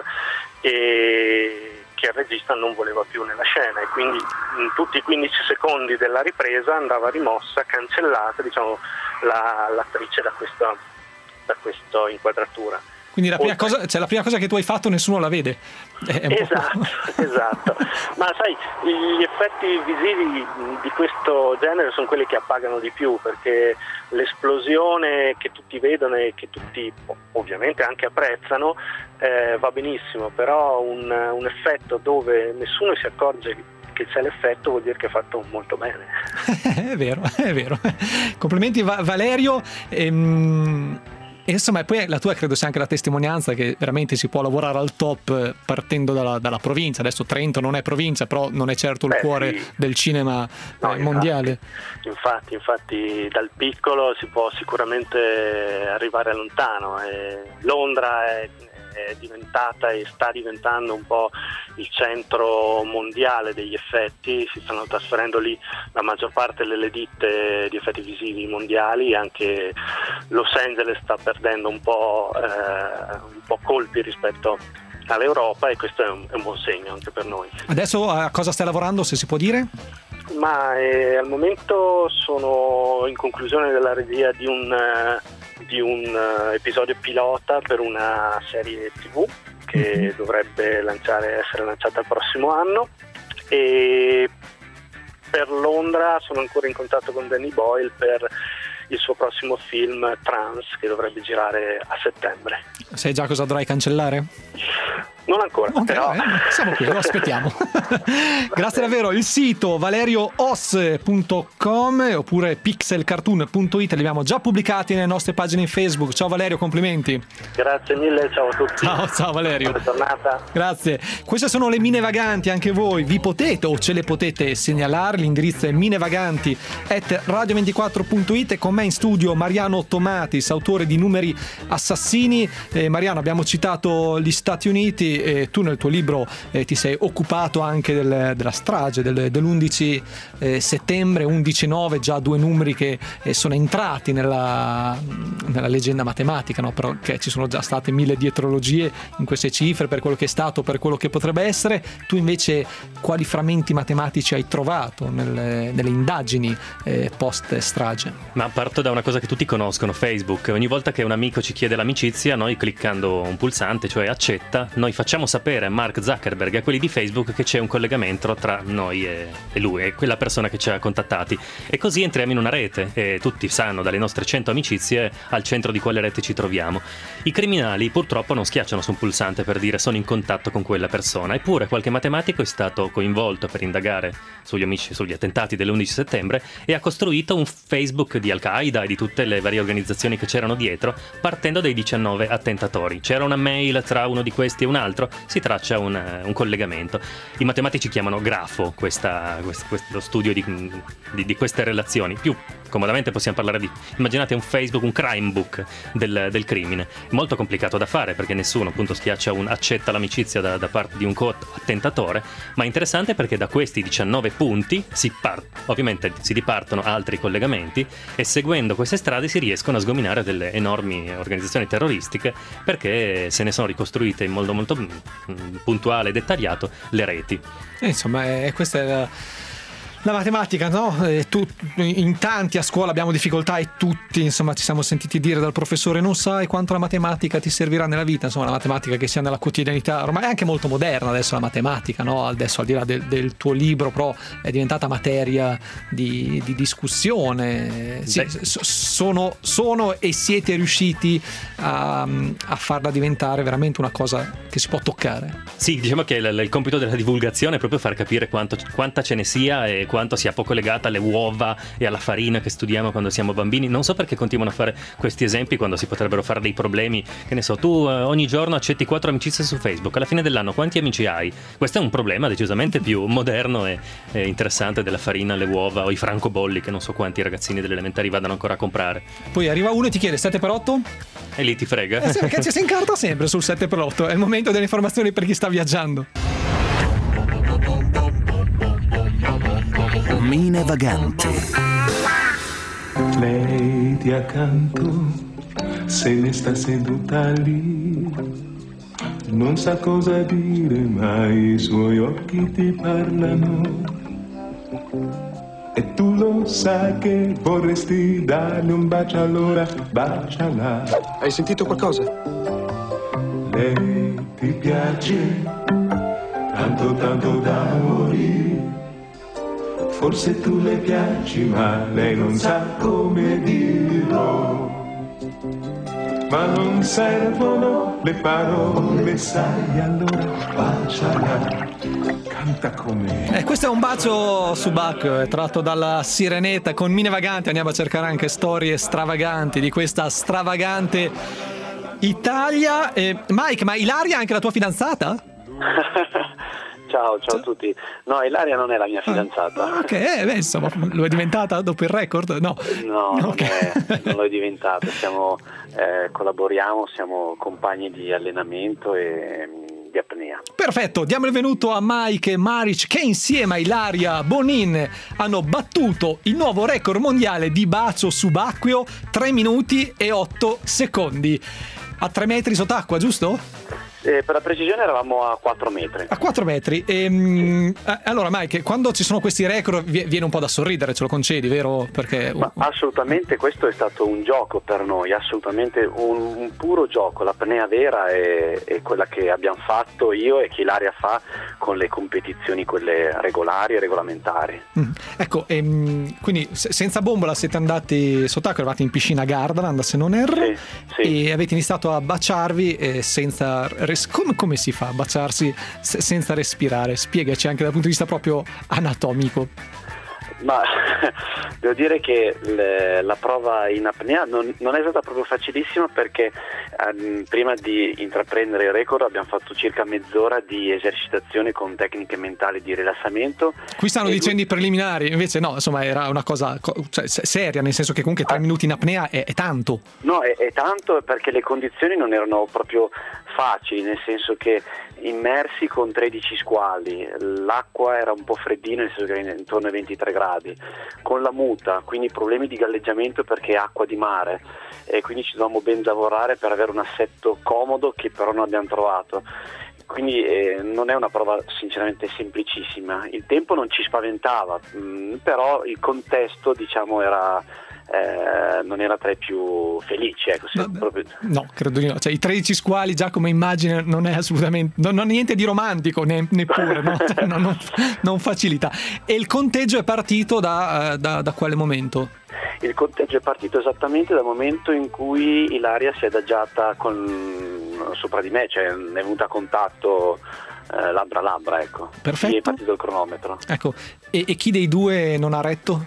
e che il regista non voleva più nella scena, e quindi in tutti i quindici secondi della ripresa andava rimossa, cancellata, diciamo, la, l'attrice da questa, da questa inquadratura. Quindi la prima, cosa, cioè la prima cosa che tu hai fatto nessuno la vede. È un esatto, po'... esatto. Ma sai, gli effetti visivi di questo genere sono quelli che appagano di più, perché l'esplosione che tutti vedono e che tutti ovviamente anche apprezzano eh, va benissimo, però un, un effetto dove nessuno si accorge che c'è l'effetto vuol dire che è fatto molto bene. È vero, è vero. Complimenti Valerio. Ehm... E insomma, poi la tua credo sia anche la testimonianza che veramente si può lavorare al top partendo dalla, dalla provincia. Adesso Trento non è provincia, però non è certo il Beh, cuore sì. del cinema no, eh, mondiale. Infatti, infatti dal piccolo si può sicuramente arrivare lontano. E Londra è, è diventata e sta diventando un po' il centro mondiale degli effetti, si stanno trasferendo lì la maggior parte delle ditte di effetti visivi mondiali, anche Los Angeles sta perdendo un po', eh, un po' colpi rispetto all'Europa, e questo è un, è un buon segno anche per noi. Adesso a cosa stai lavorando, se si può dire? Ma eh, al momento sono in conclusione della regia di un, uh, di un uh, episodio pilota per una serie tivù che mm-hmm. dovrebbe lanciare, essere lanciata il prossimo anno, e per Londra sono ancora in contatto con Danny Boyle per il suo prossimo film Trans, che dovrebbe girare a settembre. Sai già cosa dovrai cancellare? Non ancora, okay, però eh, siamo qui, lo aspettiamo. Grazie davvero. Il sito valerio os punto com oppure pixelcartoon punto it li abbiamo già pubblicati nelle nostre pagine in Facebook. Ciao Valerio, complimenti. Grazie mille, ciao a tutti. Ciao, ciao Valerio. Buona giornata. Grazie. Queste sono le Mine Vaganti, anche voi vi potete o ce le potete segnalare. L'indirizzo è minevaganti at radio ventiquattro punto it, e con me in studio Mariano Tomatis, autore di Numeri Assassini. Eh, Mariano, abbiamo citato gli Stati Uniti. E tu nel tuo libro eh, ti sei occupato anche del, della strage del, dell'undici eh, settembre, undici nove, già due numeri che eh, sono entrati nella, nella leggenda matematica, no? Però che ci sono già state mille dietrologie in queste cifre per quello che è stato, per quello che potrebbe essere. Tu invece quali frammenti matematici hai trovato nelle, nelle indagini eh, post strage? Ma parto da una cosa che tutti conoscono, Facebook. Ogni volta che un amico ci chiede l'amicizia, noi cliccando un pulsante, cioè accetta, noi facciamo sapere a Mark Zuckerberg e a quelli di Facebook che c'è un collegamento tra noi e, e lui, e quella persona che ci ha contattati, e così entriamo in una rete e tutti sanno dalle nostre cento amicizie al centro di quale rete ci troviamo. I criminali purtroppo non schiacciano su un pulsante per dire sono in contatto con quella persona, eppure qualche matematico è stato coinvolto per indagare sugli amici, sugli attentati dell'undici settembre, e ha costruito un Facebook di Al-Qaeda e di tutte le varie organizzazioni che c'erano dietro, partendo dai diciannove attentatori. C'era una mail tra uno di questi e un altro, si traccia un, un collegamento. I matematici chiamano grafo questa, questo, questo studio di, di, di queste relazioni. Più comodamente possiamo parlare di, immaginate un Facebook, un crime book del, del crimine. È molto complicato da fare perché nessuno appunto schiaccia un accetta l'amicizia da, da parte di un co-attentatore, ma è interessante perché da questi diciannove punti si part, ovviamente si dipartono altri collegamenti, e seguendo queste strade si riescono a sgominare delle enormi organizzazioni terroristiche, perché se ne sono ricostruite in modo molto puntuale e dettagliato le reti. E insomma, è, questa è la, la matematica, no? E tu, in tanti a scuola abbiamo difficoltà, e tutti insomma ci siamo sentiti dire dal professore: non sai quanto la matematica ti servirà nella vita. Insomma, la matematica che sia nella quotidianità ormai è anche molto moderna adesso la matematica, no? Adesso, al di là del, del tuo libro, però è diventata materia di, di discussione. Sì, sono, sono e siete riusciti a, a farla diventare veramente una cosa che si può toccare. Sì, diciamo che il, il compito della divulgazione è proprio far capire quanto, quanta ce ne sia e quanto sia poco legata alle uova e alla farina che studiamo quando siamo bambini. Non so perché continuano a fare questi esempi quando si potrebbero fare dei problemi. Che ne so, tu eh, ogni giorno accetti quattro amicizie su Facebook, alla fine dell'anno quanti amici hai? Questo è un problema decisamente più moderno e, e interessante della farina, le uova o i francobolli, che non so quanti ragazzini delle elementari vadano ancora a comprare. Poi arriva uno e ti chiede sette per otto? E lì ti frega. Eh sì, perché ci si incarta sempre sul sette per otto. È il momento delle informazioni per chi sta viaggiando. Mine Vaganti. Lei ti accanto, se ne sta seduta lì, non sa cosa dire, ma i suoi occhi ti parlano. E tu lo sai che vorresti darle un bacio, allora baciala. Hai sentito qualcosa? Lei ti piace tanto tanto da morire. Forse tu le piaci, ma lei non sa come dirlo. Ma non servono le parole, sai, allora baciala, canta come. Eh, questo è un bacio subacqueo, è tratto dalla Sirenetta. Con Mine Vaganti andiamo a cercare anche storie stravaganti di questa stravagante Italia. Eh, Mike, ma Ilaria è anche la tua fidanzata? Ciao, ciao a tutti. No, Ilaria non è la mia fidanzata. Ah, ok, eh, beh, insomma, lo è diventata dopo il record? No, no, non, okay. è, non lo è diventata. Siamo, eh, collaboriamo, siamo compagni di allenamento e mh, di apnea. Perfetto, diamo il benvenuto a Mike e Maric, che insieme a Ilaria Bonin hanno battuto il nuovo record mondiale di bacio subacqueo, tre minuti e otto secondi. A tre metri sott'acqua, giusto? Eh, per la precisione eravamo a quattro metri. A quattro metri. E, sì. eh, allora Mike, quando ci sono questi record viene un po' da sorridere, ce lo concedi, vero? Perché Ma assolutamente, questo è stato un gioco per noi, assolutamente un, un puro gioco. L'apnea vera è, è quella che abbiamo fatto io e che Ilaria fa con le competizioni, quelle regolari e regolamentari. Mm. Ecco, ehm, quindi se, senza bombola siete andati sott'acqua, eravate in piscina Gardaland se non erro, sì, sì. E avete iniziato a baciarvi eh, senza res- come, come si fa a baciarsi se- senza respirare? Spiegaci anche dal punto di vista proprio anatomico. Ma devo dire che le, la prova in apnea non, non è stata proprio facilissima, perché um, prima di intraprendere il record abbiamo fatto circa mezz'ora di esercitazione con tecniche mentali di rilassamento. Qui stanno dicendo i preliminari, invece no, insomma era una cosa cioè, seria, nel senso che comunque tre minuti in apnea è, è tanto. No, è, è tanto perché le condizioni non erano proprio facili, nel senso che immersi con tredici squali, l'acqua era un po' freddina, nel senso che era intorno ai ventitré gradi, con la muta, quindi problemi di galleggiamento perché è acqua di mare, e quindi ci dovevamo ben lavorare per avere un assetto comodo, che però non abbiamo trovato. Quindi eh, non è una prova sinceramente semplicissima. Il tempo non ci spaventava, mh, però il contesto, diciamo, era Eh, non era tra i più felici, ecco, no, proprio... no, credo di no. Cioè, i tredici squali già come immagine non è assolutamente, non ha niente di romantico ne, neppure, no? Cioè, no, non, non facilita. E il conteggio è partito da, da, da quale momento? Il conteggio è partito esattamente dal momento in cui Ilaria si è adagiata con, sopra di me, cioè è venuta a contatto eh, labbra a labbra, ecco. Perfetto. E è partito il cronometro. Ecco, e, e chi dei due non ha retto?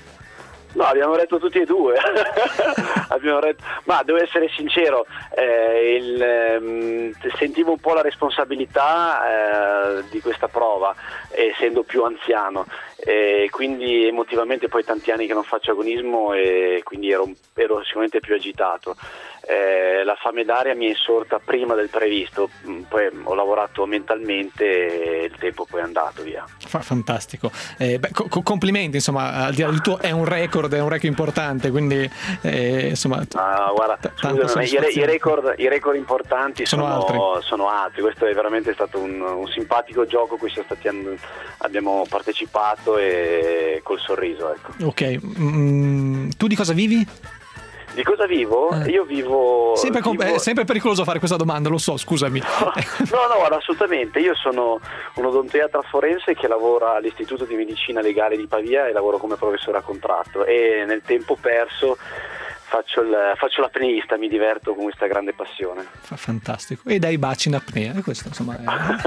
No, abbiamo retto tutti e due. abbiamo retto... Ma devo essere sincero, eh, il, ehm, sentivo un po' la responsabilità eh, di questa prova, essendo più anziano, e quindi emotivamente poi tanti anni che non faccio agonismo, e quindi ero, ero sicuramente più agitato. Eh, la fame d'aria mi è insorta prima del previsto, poi ho lavorato mentalmente e il tempo poi è andato via. Fa- fantastico, eh, beh, co- complimenti, insomma, al di là del tuo è un record, è un record importante, quindi eh, insomma ah, guarda, t- scusami, i, re- i, record, i record importanti sono, sono, altri. sono altri. Questo è veramente stato un, un simpatico gioco a cui siamo stati, abbiamo partecipato, e col sorriso, ecco. Ok, mm, tu di cosa vivi? Di cosa vivo? Eh. Io vivo... Sempre, vivo... È sempre pericoloso fare questa domanda, lo so, scusami. No, no, no, guarda, assolutamente. Io sono un odontoiatra forense che lavora all'Istituto di Medicina Legale di Pavia e lavoro come professore a contratto, e nel tempo perso Faccio, il, faccio l'apneista, mi diverto con questa grande passione. Fa fantastico. E dai baci in apnea, e questo insomma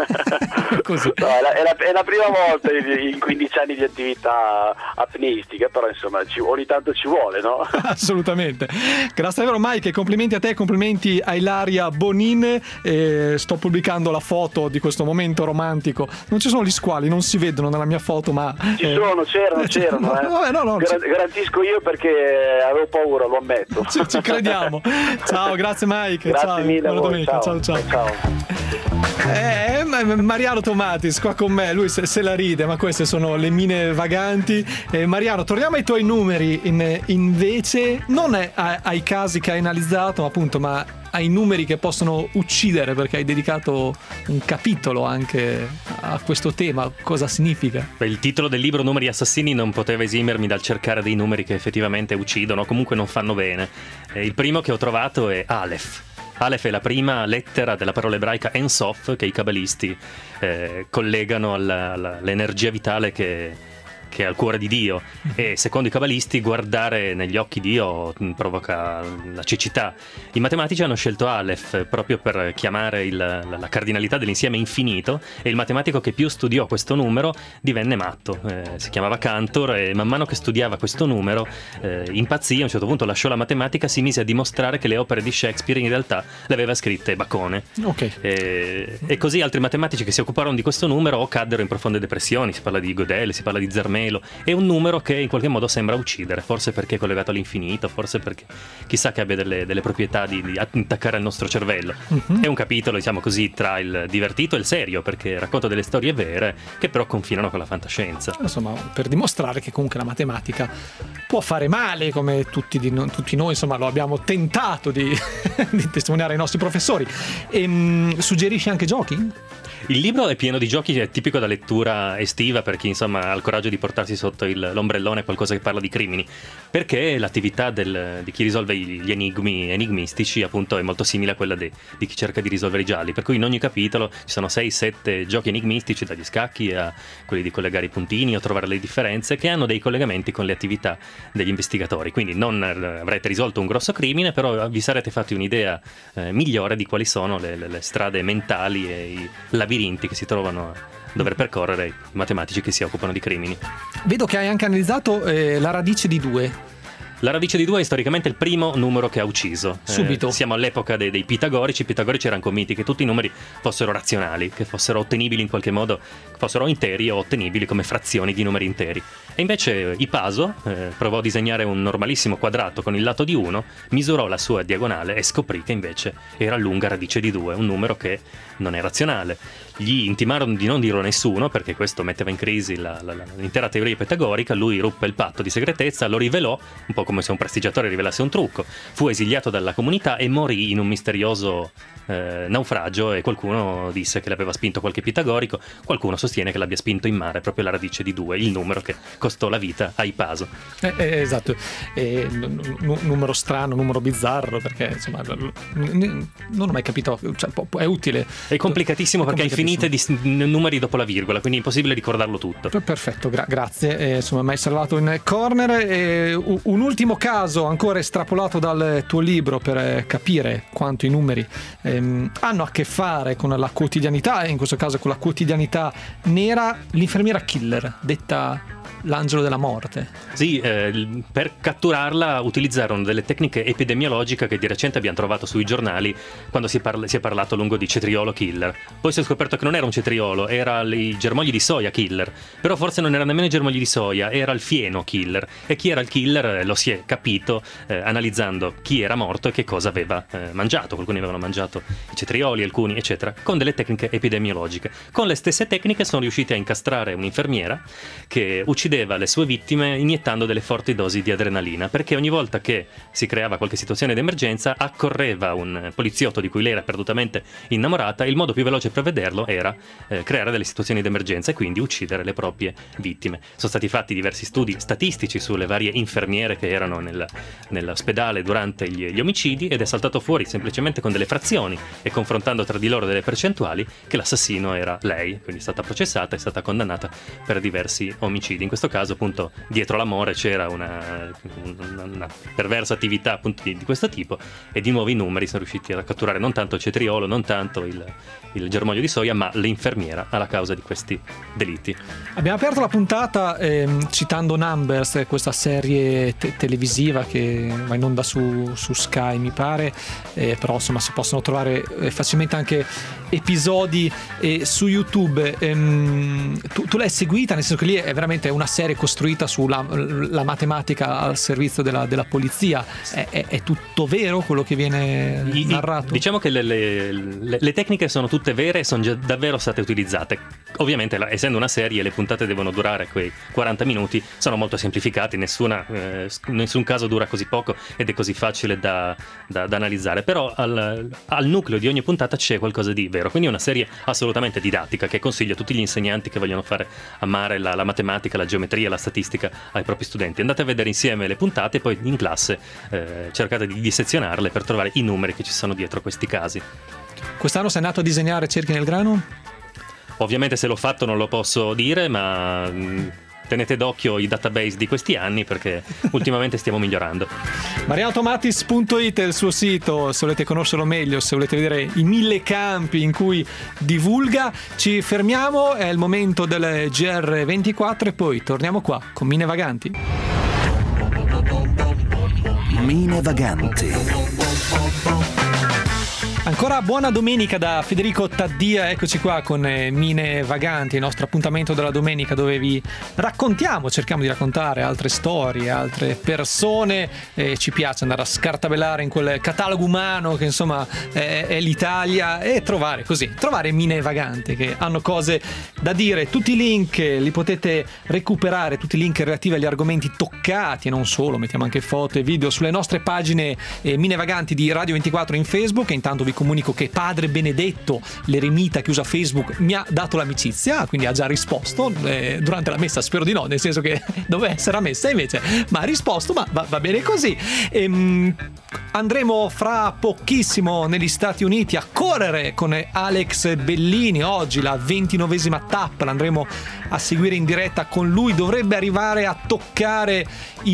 è così. No, è, la, è, la, è la prima volta in, in quindici anni di attività apneistica, però insomma ci, ogni tanto ci vuole, no? Assolutamente. Grazie davvero Mike, complimenti a te, complimenti a Ilaria Bonin. Eh, sto pubblicando la foto di questo momento romantico. Non ci sono gli squali, non si vedono nella mia foto, ma ci eh... sono, c'erano, c'erano. No, eh. vabbè, no, no, Gar- ci... Garantisco io perché avevo paura, lo ammetto. Ci, ci crediamo. Ciao, grazie Mike. Grazie ciao, mille a buona voi. domenica. Ciao. Ciao, ciao. ciao. Eh, Mariano Tomatis qua con me, lui se, se la ride, ma queste sono le mine vaganti. Eh, Mariano, torniamo ai tuoi numeri in, invece, non è, a, ai casi che hai analizzato, appunto, ma ai numeri che possono uccidere, perché hai dedicato un capitolo anche a questo tema. Cosa significa? Il titolo del libro Numeri assassini non poteva esimermi dal cercare dei numeri che effettivamente uccidono, comunque non fanno bene. Eh, il primo che ho trovato è Aleph. Aleph è la prima lettera della parola ebraica Ensof che i cabalisti eh, collegano alla, alla, all'energia vitale che che è al cuore di Dio, e secondo i cabalisti guardare negli occhi Dio provoca la cecità. I matematici hanno scelto Aleph proprio per chiamare il, la cardinalità dell'insieme infinito, e il matematico che più studiò questo numero divenne matto. Eh, si chiamava Cantor, e man mano che studiava questo numero eh, impazzì. A un certo punto lasciò la matematica, si mise a dimostrare che le opere di Shakespeare in realtà le aveva scritte Bacone. Okay. E, e così altri matematici che si occuparono di questo numero o caddero in profonde depressioni. Si parla di Gödel, si parla di Zermelo. È un numero che in qualche modo sembra uccidere, forse perché è collegato all'infinito, forse perché chissà che abbia delle, delle proprietà di, di attaccare al nostro cervello. Uh-huh. È un capitolo, diciamo così, tra il divertito e il serio, perché racconta delle storie vere che però confinano con la fantascienza. Insomma, per dimostrare che comunque la matematica può fare male, come tutti, di, tutti noi, insomma, lo abbiamo tentato di, di testimoniare ai nostri professori. E, mh, suggerisci anche giochi? Il libro è pieno di giochi, è tipico da lettura estiva per chi insomma ha il coraggio di portarsi sotto il, l'ombrellone qualcosa che parla di crimini, perché l'attività del, di chi risolve gli enigmi enigmistici appunto è molto simile a quella de, di chi cerca di risolvere i gialli, per cui in ogni capitolo ci sono sei sette giochi enigmistici, dagli scacchi a quelli di collegare i puntini o trovare le differenze, che hanno dei collegamenti con le attività degli investigatori. Quindi non avrete risolto un grosso crimine, però vi sarete fatti un'idea eh, migliore di quali sono le, le, le strade mentali e i labirinti che si trovano a dover percorrere i matematici che si occupano di crimini. Vedo che hai anche analizzato eh, la radice di due. La radice di due è storicamente il primo numero che ha ucciso. Subito. Eh, siamo all'epoca dei, dei pitagorici. I pitagorici erano convinti che tutti i numeri fossero razionali, che fossero ottenibili in qualche modo, fossero interi o ottenibili come frazioni di numeri interi. E invece Ipaso eh, provò a disegnare un normalissimo quadrato con il lato di uno, misurò la sua diagonale e scoprì che invece era lunga radice di due, un numero che non è razionale. Gli intimarono di non dirlo a nessuno, perché questo metteva in crisi la, la, l'intera teoria pitagorica. Lui ruppe il patto di segretezza, lo rivelò, un po' come se un prestigiatore rivelasse un trucco. Fu esiliato dalla comunità e morì in un misterioso eh, naufragio, e qualcuno disse che l'aveva spinto qualche pitagorico, qualcuno sostiene che l'abbia spinto in mare proprio la radice di due, il numero che costò la vita a Ipaso. Eh, eh, esatto, eh, n- n- numero strano, numero bizzarro, perché insomma n- n- non ho mai capito, cioè, è utile. È complicatissimo, è perché hai finite di s- numeri dopo la virgola, quindi è impossibile ricordarlo tutto. Perfetto, gra- grazie. Eh, insomma, mi hai salvato in corner. Eh, un ultimo caso ancora estrapolato dal tuo libro per eh, capire quanto i numeri ehm, hanno a che fare con la quotidianità, e in questo caso con la quotidianità nera. L'infermiera killer, detta l'angelo della morte. Sì, eh, per catturarla utilizzarono delle tecniche epidemiologiche che di recente abbiamo trovato sui giornali, quando si, parla, si è parlato a lungo di cetriolo killer. Poi si è scoperto che non era un cetriolo, era i germogli di soia killer. Però forse non era nemmeno i germogli di soia, era il fieno killer. E chi era il killer lo si è capito eh, analizzando chi era morto e che cosa aveva eh, mangiato. Alcuni avevano mangiato i cetrioli, alcuni eccetera, con delle tecniche epidemiologiche. Con le stesse tecniche sono riusciti a incastrare un'infermiera che uccideva le sue vittime iniettando delle forti dosi di adrenalina, perché ogni volta che si creava qualche situazione d'emergenza accorreva un poliziotto di cui lei era perdutamente innamorata, e il modo più veloce per vederlo era eh, creare delle situazioni d'emergenza e quindi uccidere le proprie vittime. Sono stati fatti diversi studi statistici sulle varie infermiere che erano nel, nell'ospedale durante gli, gli omicidi, ed è saltato fuori semplicemente con delle frazioni e confrontando tra di loro delle percentuali che l'assassino era lei, quindi è stata processata e è stata condannata per diversi omicidi. In questo caso appunto dietro l'amore c'era una, una, una perversa attività appunto di, di questo tipo, e di nuovo i numeri sono riusciti a catturare non tanto il cetriolo, non tanto il, il germoglio di soia, ma l'infermiera alla causa di questi delitti. Abbiamo aperto la puntata ehm, citando Numbers, questa serie te- televisiva che va in onda su, su Sky mi pare, eh, però insomma si possono trovare eh, facilmente anche episodi eh, su YouTube. Ehm, tu, tu l'hai seguita, nel senso che lì è veramente una serie costruita sulla la matematica al servizio della, della polizia. È, è, è tutto vero quello che viene I, narrato? Diciamo che le, le, le, le tecniche sono tutte vere e sono già davvero state utilizzate. Ovviamente la, essendo una serie le puntate devono durare quei quaranta minuti, sono molto semplificati, nessuna, eh, nessun caso dura così poco ed è così facile da, da, da analizzare, però al, al nucleo di ogni puntata c'è qualcosa di vero, quindi è una serie assolutamente didattica che consiglio a tutti gli insegnanti che vogliono fare amare la, la matematica, la geometria, la statistica ai propri studenti. Andate a vedere insieme le puntate e poi in classe eh, cercate di dissezionarle per trovare i numeri che ci sono dietro questi casi. Quest'anno sei andato a disegnare cerchi nel grano? Ovviamente se l'ho fatto non lo posso dire, ma mh, tenete d'occhio i database di questi anni perché ultimamente stiamo migliorando. mariano tomatis punto it è il suo sito, se volete conoscerlo meglio, se volete vedere i mille campi in cui divulga. Ci fermiamo, è il momento del G R ventiquattro e poi torniamo qua con Mine Vaganti. Mine Vaganti. Ancora buona domenica da Federico Taddia, eccoci qua con Mine Vaganti, il nostro appuntamento della domenica dove vi raccontiamo, cerchiamo di raccontare altre storie, altre persone, e ci piace andare a scartabellare in quel catalogo umano che insomma è, è l'Italia e trovare così, trovare Mine Vaganti che hanno cose da dire. Tutti i link li potete recuperare, tutti i link relativi agli argomenti toccati e non solo, mettiamo anche foto e video sulle nostre pagine eh, Mine Vaganti di Radio ventiquattro in Facebook. E intanto vi comunico che Padre Benedetto, l'eremita che usa Facebook, mi ha dato l'amicizia, quindi ha già risposto eh, durante la messa, spero di no, nel senso che doveva essere a messa invece, ma ha risposto, ma va, va bene così. E, andremo fra pochissimo negli Stati Uniti a correre con Alex Bellini, oggi la ventinovesima tappa, l'andremo a seguire in diretta con lui, dovrebbe arrivare a toccare i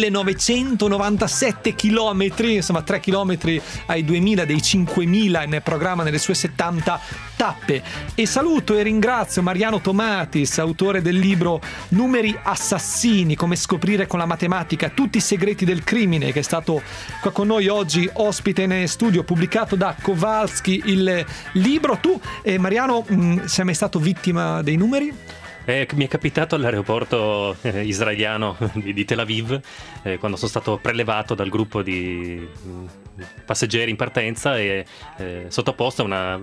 millenovecentonovantasette chilometri, insomma tre chilometri ai duemila dei cinquemila nel programma nelle sue settanta tappe. E saluto e ringrazio Mariano Tomatis, autore del libro Numeri assassini, come scoprire con la matematica tutti i segreti del crimine, che è stato qua con noi oggi ospite in studio, pubblicato da Kowalski il libro. Tu eh, Mariano mh, sei mai stato vittima dei numeri? Eh, mi è capitato all'aeroporto eh, israeliano di, di Tel Aviv eh, quando sono stato prelevato dal gruppo di mh, passeggeri in partenza e eh, sottoposto a una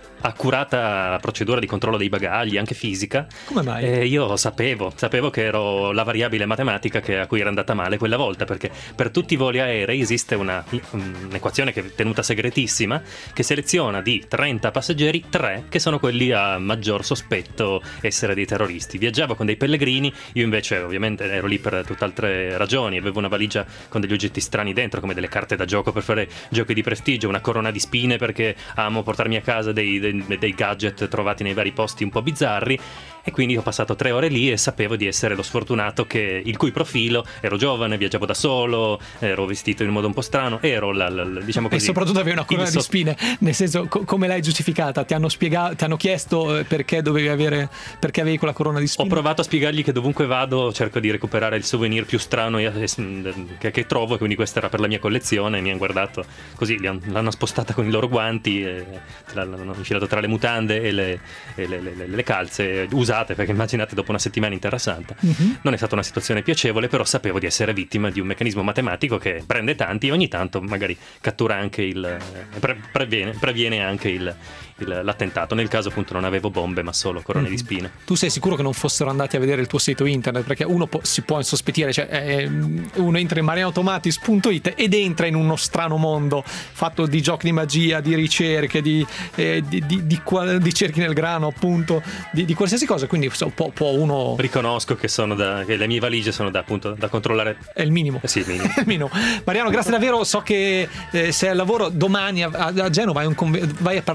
accurata procedura di controllo dei bagagli, anche fisica. Come mai? E io sapevo, sapevo che ero la variabile matematica che, a cui era andata male quella volta, perché per tutti i voli aerei esiste una, un'equazione che è tenuta segretissima che seleziona di trenta passeggeri tre che sono quelli a maggior sospetto essere dei terroristi. Viaggiavo con dei pellegrini, io invece ovviamente ero lì per tutt'altre ragioni, avevo una valigia con degli oggetti strani dentro come delle carte da gioco per fare giochi di prestigio, una corona di spine perché amo portarmi a casa dei, dei, dei gadget trovati nei vari posti un po' bizzarri. E quindi ho passato tre ore lì e sapevo di essere lo sfortunato che, il cui profilo, ero giovane, viaggiavo da solo, ero vestito in un modo un po' strano, ero la, la, la, diciamo così. E soprattutto avevi una corona so- di spine, nel senso, co- come l'hai giustificata? Ti hanno spiegato, ti hanno chiesto perché dovevi avere, perché avevi quella corona di spine? Ho provato a spiegargli che dovunque vado cerco di recuperare il souvenir più strano che, che trovo, e quindi questa era per la mia collezione. Mi hanno guardato così, l'hanno spostata con i loro guanti, e l'hanno infilato tra le mutande e le, e le, le, le, le calze usate, perché immaginate dopo una settimana in Terra Santa. Mm-hmm. Non è stata una situazione piacevole, però sapevo di essere vittima di un meccanismo matematico che prende tanti e ogni tanto magari cattura anche il pre- previene, previene anche il, il, l'attentato. Nel caso appunto non avevo bombe ma solo corone mm-hmm. di spine. Tu sei sicuro che non fossero andati a vedere il tuo sito internet? Perché uno po- si può insospettire, cioè eh, uno entra in mariano tomatis punto it ed entra in uno strano mondo fatto di giochi di magia, di ricerche, di, eh, di, di, di, di, di cerchi nel grano, appunto, di, di qualsiasi cosa. Quindi può, può uno... Riconosco che sono da che le mie valigie sono da appunto da controllare. È il minimo. Eh sì, il minimo. È il minimo. Mariano, grazie davvero. So che eh, sei al lavoro domani a, a Genova, vai, un conv- vai a parlare anche ai Magi.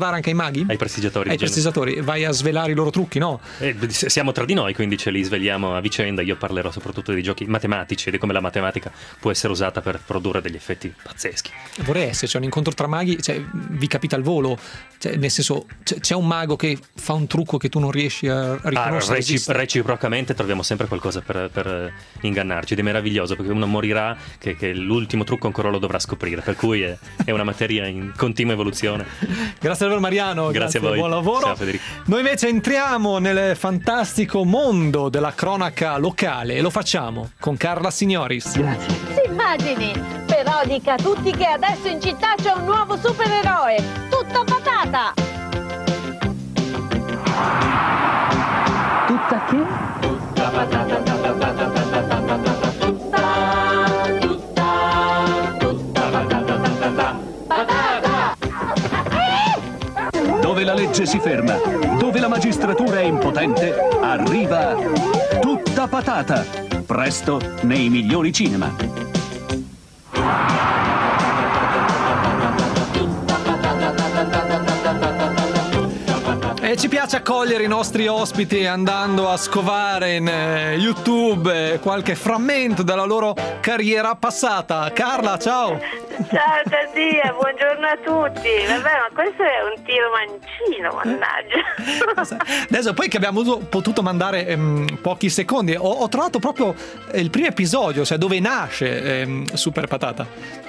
maghi? Ai prestigiatori. Ai prestigiatori, vai a svelare i loro trucchi, no? Eh, siamo tra di noi, quindi ce li sveliamo a vicenda. Io parlerò soprattutto dei giochi matematici e di come la matematica può essere usata per produrre degli effetti pazzeschi. Vorrei esserci un incontro tra maghi, cioè vi capita al volo, cioè, nel senso c'è, c'è un mago che fa un trucco che tu non riesci a riconoscere. Ah, recip- reciprocamente troviamo sempre qualcosa per, per ingannarci, ed è meraviglioso perché uno morirà che, che l'ultimo trucco ancora lo dovrà scoprire, per cui è, è una materia in continua evoluzione. Grazie davvero Mariano, grazie, grazie a voi, buon lavoro. Ciao Federico. Noi invece entriamo nel fantastico mondo della cronaca locale e lo facciamo con Carla Signoris. Grazie. Si immagini, però dica a tutti che adesso in città c'è un nuovo supereroe, tutta patata. Tutta che? Tutta patata, tutta patata, tutta patata, tutta, tutta, tutta patata, patata, patata. Dove la legge si ferma, dove la magistratura è impotente, arriva Tutta patata, presto nei migliori cinema. E ci piace accogliere i nostri ospiti andando a scovare in eh, YouTube eh, qualche frammento della loro carriera passata. Carla, ciao! Ciao Taddia, buongiorno a tutti. Vabbè, ma questo è un tiro mancino, mannaggia. Adesso poi che abbiamo potuto mandare ehm, pochi secondi, ho, ho trovato proprio eh, il primo episodio, cioè dove nasce ehm, Super Patata.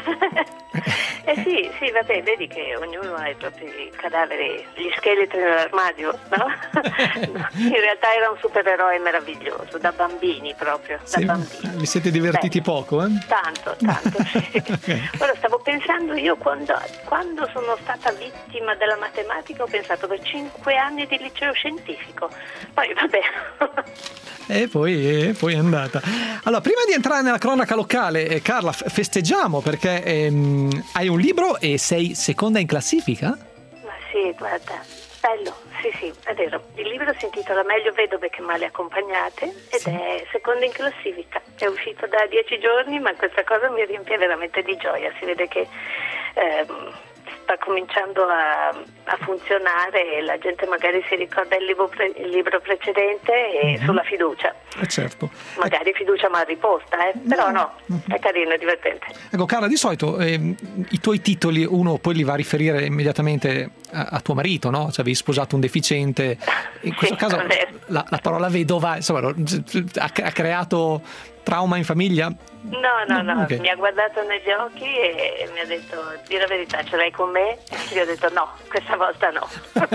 Eh sì, sì, vabbè, vedi che ognuno ha i propri cadaveri, gli scheletri nell'armadio, no? No, in realtà era un supereroe meraviglioso, da bambini proprio, da Sì, bambini. vi siete divertiti Beh, poco, eh? Tanto, tanto, sì. Okay. Ora stavo pensando io quando, quando sono stata vittima della matematica, ho pensato per cinque anni di liceo scientifico, poi vabbè. E poi, e poi è andata. Allora, prima di entrare nella cronaca locale, eh, Carla, f- festeggiamo perché ehm, hai un libro e sei seconda in classifica? Ma sì, guarda, bello, sì sì, è vero. Il libro si intitola Meglio vedove che male accompagnate ed sì. È seconda in classifica. È uscito da dieci giorni, ma questa cosa mi riempie veramente di gioia. Si vede che ehm, sta cominciando a, a funzionare e la gente magari si ricorda il libro, pre- il libro precedente e mm-hmm. sulla fiducia. Eh certo. Magari fiducia mal riposta, eh? Però no, è carino, è divertente. Ecco Carla, di solito eh, i tuoi titoli uno poi li va a riferire immediatamente a, a tuo marito, no? Cioè avevi sposato un deficiente. In questo sì, caso la, la parola vedova insomma ha, ha creato trauma in famiglia? No, no, no, okay. Mi ha guardato negli occhi e mi ha detto, di la verità, ce l'hai con me? E gli ho detto no, questa volta no.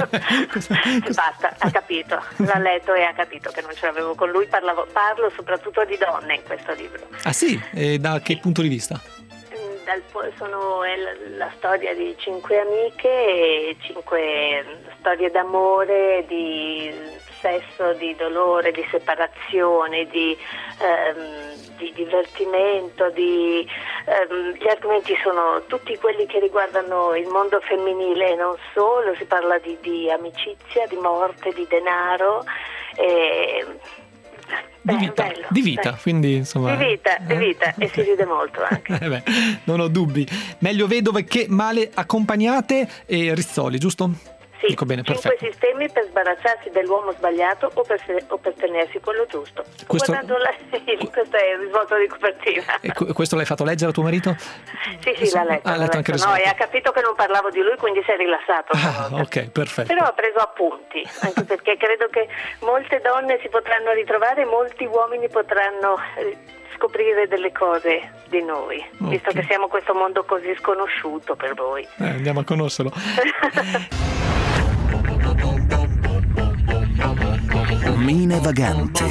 Basta, ha capito, l'ha letto e ha capito che non ce l'avevo con lui. Parlavo, parlo soprattutto di donne in questo libro. Ah sì? E da che punto di vista? Dal, sono è la, la storia di cinque amiche e cinque storie d'amore, di sesso, di dolore, di separazione, di, ehm, di divertimento, di, ehm, gli argomenti sono tutti quelli che riguardano il mondo femminile e non solo, si parla di, di amicizia, di morte, di denaro e di vita, bello, di vita quindi insomma di vita, di vita eh? E si ride molto anche. Eh beh, non ho dubbi. Meglio vedove che male accompagnate e Rizzoli, giusto? Sì, Dico bene, cinque perfetto. sistemi per sbarazzarsi dell'uomo sbagliato o per, se, o per tenersi quello giusto. Questo... Guardando la, questo è il risvolto di copertina. E questo l'hai fatto leggere a tuo marito? Sì, sì, l'ha letto. Ah, l'ha letto letto. anche No, e ha capito che non parlavo di lui, quindi si è rilassato. Ah, ok, perfetto. Però ha preso appunti, anche perché credo che molte donne si potranno ritrovare, molti uomini potranno scoprire delle cose di noi, okay. Visto che siamo questo mondo così sconosciuto per voi. Eh, andiamo a conoscerlo. Mine Vaganti.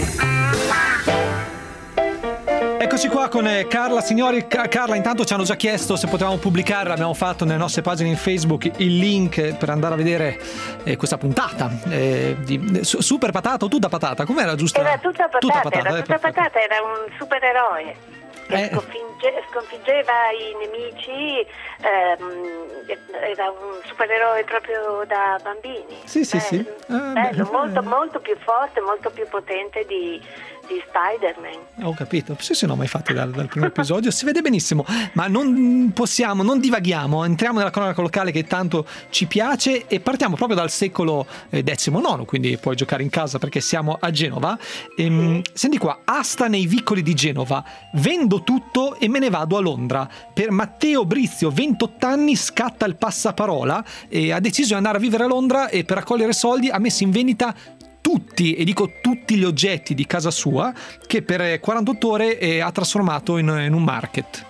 Eccoci qua con Carla Signori. Carla, intanto ci hanno già chiesto se potevamo pubblicare, l'abbiamo fatto nelle nostre pagine in Facebook, il link per andare a vedere eh, questa puntata eh, di Super Patata o Tutta Patata, com'era giusto? Era tutta patata, tutta patata, era, eh, tutta patata, era un supereroe che eh. sconfigge, sconfiggeva i nemici, ehm, era un supereroe proprio da bambini. Sì, sì, bello, sì. Ah, bello beh, molto, eh. molto più forte, molto più potente di, di Spider-Man. Ho capito, sì sì no, ma infatti dal, dal primo episodio si vede benissimo, ma non possiamo, non divaghiamo, entriamo nella cronaca locale che tanto ci piace e partiamo proprio dal secolo diciannove, quindi puoi giocare in casa perché siamo a Genova. Ehm, sì. Senti qua, asta nei vicoli di Genova, vendo tutto e me ne vado a Londra. Per Matteo Brizio, ventotto anni, scatta il passaparola e ha deciso di andare a vivere a Londra e per raccogliere soldi ha messo in vendita tutti, e dico tutti gli oggetti di casa sua che per quarantotto ore eh, ha trasformato in, in un market.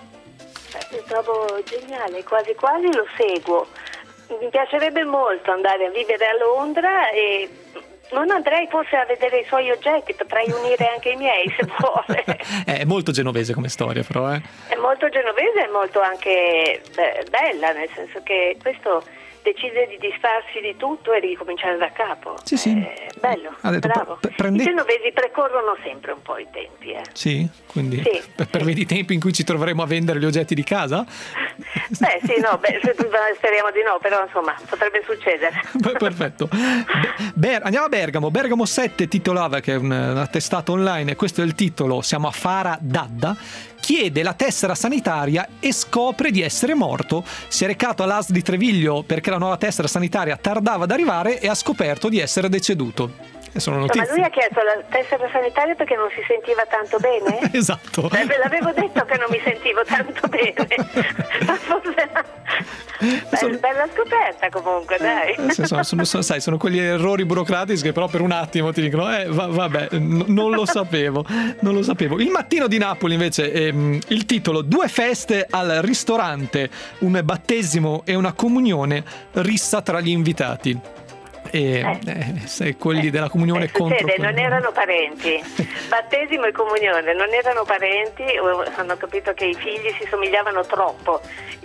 Lo trovo geniale, quasi quasi lo seguo. Mi piacerebbe molto andare a vivere a Londra e non andrei forse a vedere i suoi oggetti, potrei unire anche i miei se vuole. È molto genovese come storia però, eh. È molto genovese e molto anche beh, bella, nel senso che questo decide di disfarsi di tutto e ricominciare da capo. Sì, sì. È bello, ha detto, bravo. Pre- prende... I genovesi precorrono sempre un po' i tempi. Eh. Sì, quindi sì, per, per sì. i tempi in cui ci troveremo a vendere gli oggetti di casa? Beh sì, no, beh, speriamo di no, però insomma potrebbe succedere. Perfetto. Ber- andiamo a Bergamo. Bergamo sette titolava, che è un, una testata online, e questo è il titolo, siamo a Fara Dadda. Chiede la tessera sanitaria e scopre di essere morto. Si è recato all'A S L di Treviglio perché la nuova tessera sanitaria tardava ad arrivare e ha scoperto di essere deceduto. E sono notizie. Ma lui ha chiesto la tessera sanitaria perché non si sentiva tanto bene? Esatto. Beh, ve l'avevo detto che non mi sentivo tanto bene. Ma forse... Beh, sono... bella scoperta comunque, dai. Eh, sono, sono, sono, sai, sono quegli errori burocratici che però per un attimo ti dicono eh va, vabbè, n- non lo sapevo, non lo sapevo. Il Mattino di Napoli invece, ehm, il titolo: due feste al ristorante, un battesimo e una comunione, rissa tra gli invitati. E eh. Eh, se quelli eh. della comunione eh, contro succede, quelli... non erano parenti. Battesimo e comunione non erano parenti, hanno capito che i figli si somigliavano troppo.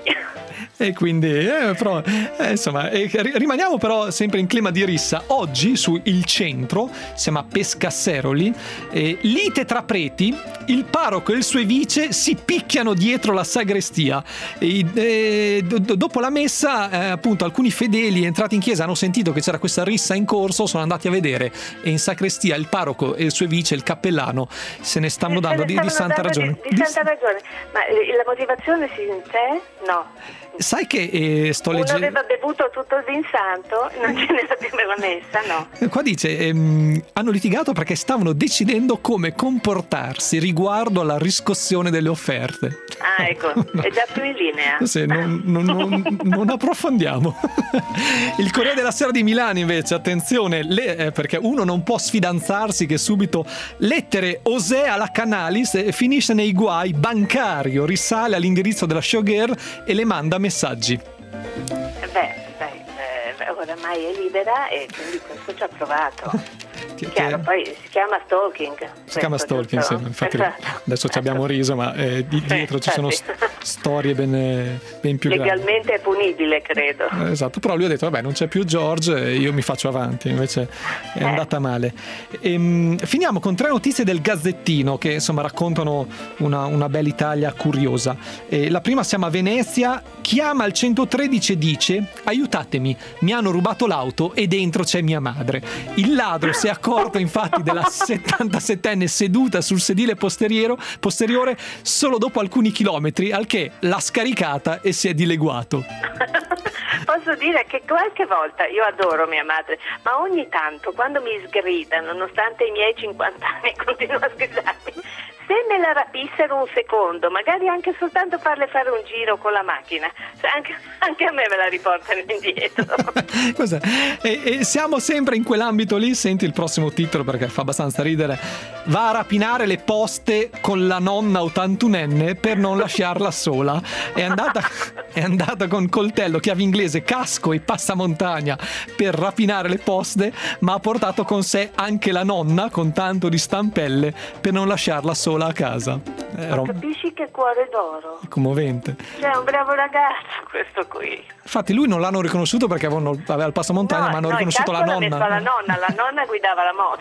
E quindi eh, però, eh, insomma eh, rimaniamo però sempre in clima di rissa. Oggi su Il Centro, siamo a Pescasseroli, eh, lite tra preti, il parroco e il suo vice si picchiano dietro la sagrestia. E, eh, d- dopo la messa eh, appunto alcuni fedeli entrati in chiesa hanno sentito che c'era questa rissa in corso, sono andati a vedere e in sacrestia il parroco e il suo vice, il cappellano, se ne stanno dando di, di santa ragione. Di, di santa ragione. Ma la motivazione si c'è? No. Sai che eh, sto leggendo. Uno aveva bevuto tutto il vin santo, non ce n'era più per la messa, no? Qua dice ehm, hanno litigato perché stavano decidendo come comportarsi riguardo alla riscossione delle offerte. Ah, ecco, è già più in linea. Sì, non, non, non, non approfondiamo. Il Corriere della Sera di Milano invece, attenzione, le, eh, perché uno non può sfidanzarsi che subito lettere Osea alla Canalis e finisce nei guai, bancario, risale all'indirizzo della showgirl e le manda messaggi. Beh, dai, eh, oramai è libera e quindi questo ci ha provato. Che, Chiaro, che... poi si chiama stalking. Si questo, chiama stalking, sì, infatti esatto. Adesso ci abbiamo riso, ma eh, di, dietro ci sono st- storie ben, ben più grandi. Legalmente è punibile, credo. Eh, esatto, però lui ha detto vabbè non c'è più George, io mi faccio avanti, invece è eh. andata male. E, finiamo con tre notizie del Gazzettino che insomma raccontano una, una bella Italia curiosa. E la prima, siamo a Venezia, chiama il centotredici e dice aiutatemi, mi hanno rubato l'auto e dentro c'è mia madre. Il ladro si è accorto infatti della settantasettenne seduta sul sedile posteriore, posteriore solo dopo alcuni chilometri, al che l'ha scaricata e si è dileguato. Posso dire che qualche volta, io adoro mia madre, ma ogni tanto quando mi sgrida, nonostante i miei cinquanta anni, continuo a sgridarmi, se me la rapissero un secondo, magari anche soltanto farle fare un giro con la macchina, cioè anche, anche a me me la riportano indietro. Cos'è? E, e siamo sempre in quell'ambito lì. Senti il prossimo titolo perché fa abbastanza ridere. Va a rapinare le poste con la nonna ottantunenne per non lasciarla sola. È andata, è andata con coltello, chiave inglese, casco e passamontagna per rapinare le poste, ma ha portato con sé anche la nonna con tanto di stampelle per non lasciarla sola a casa. Era un... Capisci che cuore d'oro? commovente. Cioè un bravo ragazzo questo qui. Infatti lui non l'hanno riconosciuto perché avevano, aveva il passamontagna, no, ma hanno no, riconosciuto la nonna. Messo la nonna, la nonna guidava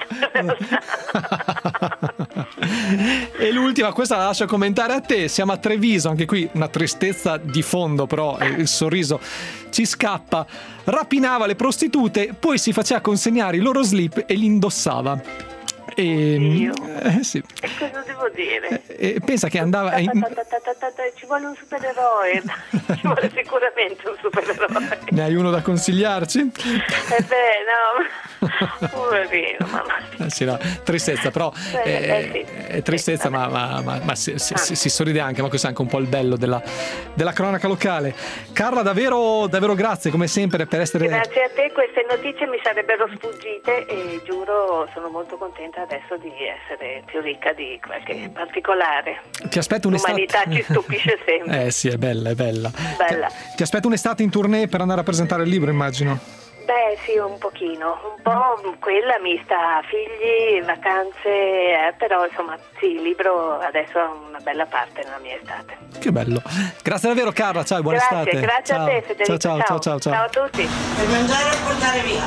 la moto. E l'ultima, questa la lascio commentare a te. Siamo a Treviso, anche qui una tristezza di fondo, però eh, il sorriso ci scappa. Rapinava le prostitute, poi si faceva consegnare i loro slip e li indossava. E, eh, sì. E cosa devo dire? E pensa che andava in... Ci vuole un supereroe, ci vuole sicuramente un supereroe. Ne hai uno da consigliarci? Eh beh, no, poverino, mamma. Eh, sì, no, tristezza, però Eh, eh, eh, sì. è tristezza, ma, ma, ma, ma si, si, si, si sorride anche, ma questo è anche un po' il bello della, della cronaca locale. Carla, davvero, davvero grazie come sempre per essere... Grazie a te, queste notizie mi sarebbero sfuggite e giuro sono molto contenta adesso di essere più ricca di qualche particolare. Ti aspetto un'estate. L'umanità ci stupisce sempre. Eh sì, è bella, è bella. Bella. Ti aspetto un'estate in tournée per andare a presentare il libro, immagino. Beh sì, un pochino, un po' quella mista, figli, vacanze, eh, però insomma sì, il libro adesso ha una bella parte nella mia estate. Che bello. Grazie davvero Carla, ciao, buona Grazie, estate. grazie ciao. a te Federico. Ciao, ciao, ciao, ciao. Ciao a tutti. Per mangiare o portare via?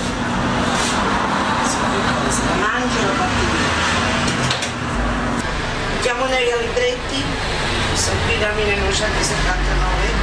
Se la mangi o la porti via. Mettiamo nei libretti, sono qui dal millenovecentosettantanove.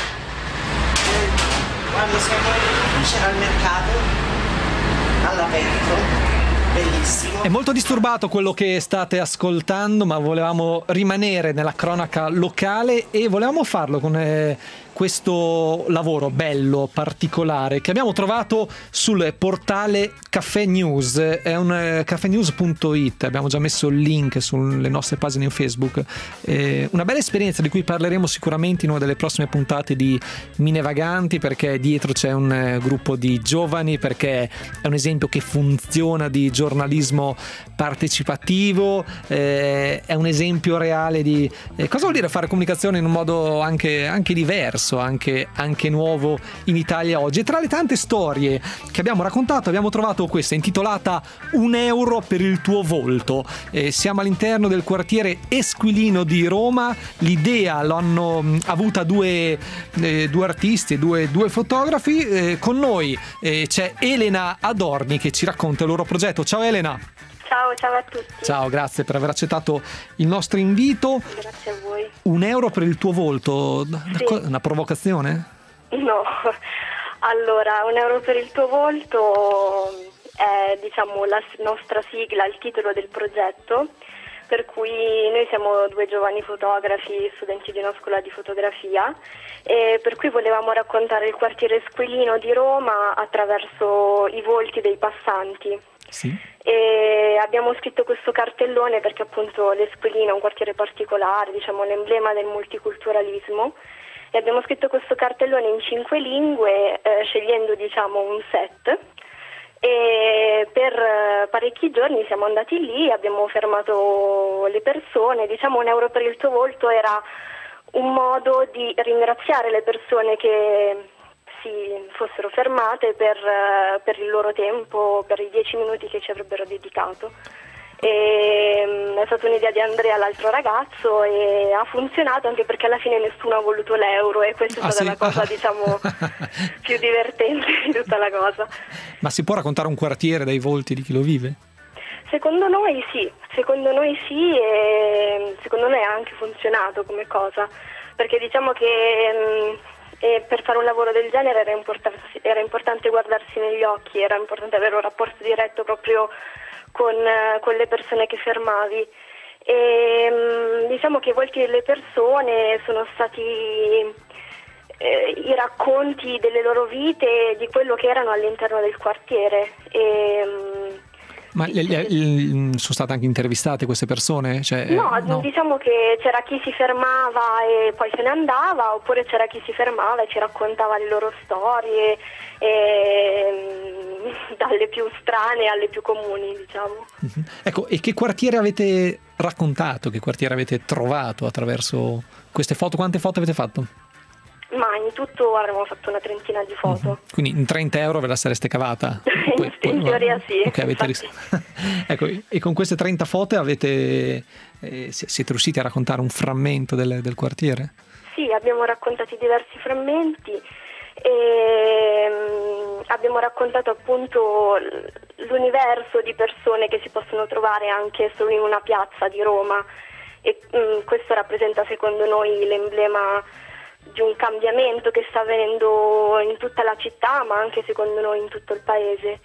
Quando siamo lì c'era il mercato all'aperto, bellissimo. È molto disturbato quello che state ascoltando, ma volevamo rimanere nella cronaca locale e volevamo farlo con eh, questo lavoro bello, particolare, che abbiamo trovato sul portale Caffè News. È un eh, caffenews punto it, abbiamo già messo il link sulle nostre pagine in Facebook. Eh, una bella esperienza di cui parleremo sicuramente in una delle prossime puntate di Mine Vaganti, perché dietro c'è un eh, gruppo di giovani, perché è un esempio che funziona di giornalismo partecipativo, eh, è un esempio reale di eh, cosa vuol dire fare comunicazione in un modo anche, anche diverso, anche, anche nuovo in Italia oggi. E tra le tante storie che abbiamo raccontato abbiamo trovato questa intitolata Un euro per il tuo volto. Eh, siamo all'interno del quartiere Esquilino di Roma. L'idea l'hanno mh, avuta due, eh, due artisti, due, due fotografi. Eh, con noi eh, c'è Elena Adorni che ci racconta il loro progetto. Ciao Elena. Ciao, ciao a tutti. Ciao, grazie per aver accettato il nostro invito. Grazie a voi. Un euro per il tuo volto, Sì. Una provocazione? No, allora, un euro per il tuo volto è diciamo la nostra sigla, il titolo del progetto, per cui noi siamo due giovani fotografi, studenti di una scuola di fotografia, e per cui volevamo raccontare il quartiere Esquilino di Roma attraverso i volti dei passanti. Sì. E abbiamo scritto questo cartellone perché appunto l'Esquilino è un quartiere particolare, diciamo l'emblema del multiculturalismo, e abbiamo scritto questo cartellone in cinque lingue eh, scegliendo diciamo un set, e per eh, parecchi giorni siamo andati lì, abbiamo fermato le persone. Diciamo un euro per il tuo volto era un modo di ringraziare le persone che si fossero fermate per, uh, per il loro tempo, per i dieci minuti che ci avrebbero dedicato. E, um, è stata un'idea di Andrea, l'altro ragazzo, e ha funzionato anche perché alla fine nessuno ha voluto l'euro e questa è Ah, stata sì? la cosa diciamo più divertente di tutta la cosa. Ma si può raccontare un quartiere dai volti di chi lo vive? Secondo noi sì, secondo noi sì, e secondo noi ha anche funzionato come cosa, perché diciamo che mh, e per fare un lavoro del genere era importante, era importante guardarsi negli occhi, era importante avere un rapporto diretto proprio con, con le persone che fermavi. E mh, diciamo che i volti delle persone sono stati eh, i racconti delle loro vite, di quello che erano all'interno del quartiere. E, mh, Ma gli- gli- sono state anche intervistate queste persone? Cioè, No, no. diciamo che c'era chi si fermava e poi se ne andava, oppure c'era chi si fermava e ci raccontava le loro storie, e, dalle più strane alle più comuni, diciamo. Mhm. Ecco, e che quartiere avete raccontato? Che quartiere avete trovato attraverso queste foto? Quante foto avete fatto? Ma in tutto avremmo fatto una trentina di foto. Quindi in trenta euro ve la sareste cavata? Poi- poi- In teoria sì. Ok, avete infatti. ris- ecco, e con queste trenta foto avete eh, si- siete riusciti a raccontare un frammento del, del quartiere? Sì, abbiamo raccontato diversi frammenti e mm, abbiamo raccontato appunto l- l'universo di persone che si possono trovare anche solo in una piazza di Roma, e mm, questo rappresenta secondo noi l'emblema di un cambiamento che sta avvenendo in tutta la città, ma anche secondo noi in tutto il paese.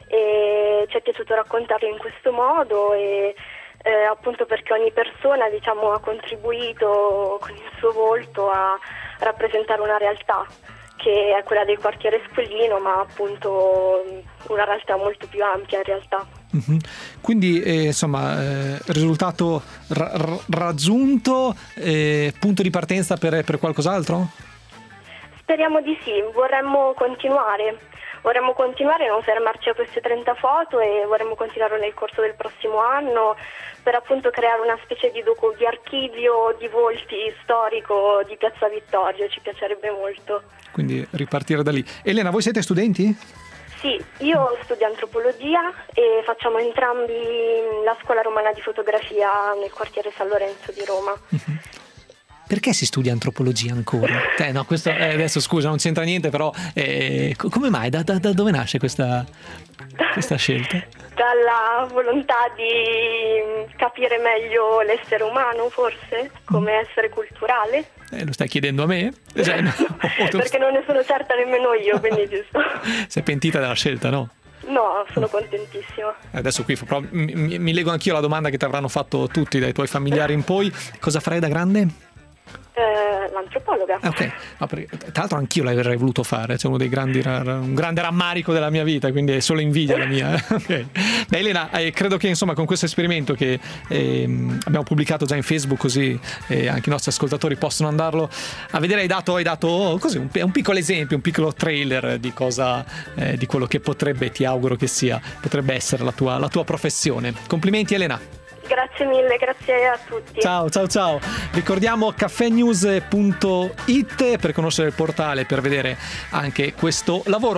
e ci è piaciuto raccontarlo in questo modo e eh, appunto perché ogni persona, diciamo, ha contribuito con il suo volto a rappresentare una realtà che è quella del quartiere Squellino, ma appunto una realtà molto più ampia in realtà. Mm-hmm. Quindi eh, insomma eh, risultato ra- ra- raggiunto, eh, punto di partenza per, per qualcos'altro? Speriamo di sì, vorremmo continuare, vorremmo continuare, non fermarci a queste trenta foto e vorremmo continuare nel corso del prossimo anno per appunto creare una specie di, docu- di archivio di volti storico di Piazza Vittorio, ci piacerebbe molto. Quindi ripartire da lì. Elena, voi siete studenti? Sì, io studio antropologia e facciamo entrambi la scuola romana di fotografia nel quartiere San Lorenzo di Roma. Mm-hmm. Perché si studia antropologia ancora? Eh, no, questo eh, adesso scusa, non c'entra niente, però eh, co- come mai? Da, da, da dove nasce questa, questa scelta? Dalla volontà di capire meglio l'essere umano, forse, come essere culturale. Eh, lo stai chiedendo a me? Cioè, no, Perché non ne sono certa nemmeno io, quindi giusto. Sei pentita della scelta, no? No, sono contentissima. Adesso qui però, mi, mi, mi leggo anch'io la domanda che ti avranno fatto tutti dai tuoi familiari in poi. Cosa farai da grande? Eh, l'antropologa. Ok, no, perché, tra l'altro anch'io l'avrei voluto fare, c'è uno dei grandi un grande rammarico della mia vita, quindi è solo invidia la mia. Okay. Beh, Elena, eh, credo che insomma con questo esperimento che eh, abbiamo pubblicato già in Facebook, così eh, anche i nostri ascoltatori possono andarlo a vedere, hai dato, hai dato così un, un piccolo esempio, un piccolo trailer di cosa eh, di quello che potrebbe, ti auguro che sia, potrebbe essere la tua, la tua professione. Complimenti Elena. Grazie mille, grazie a tutti. Ciao, ciao, ciao. Ricordiamo caffè news punto it per conoscere il portale, per vedere anche questo lavoro.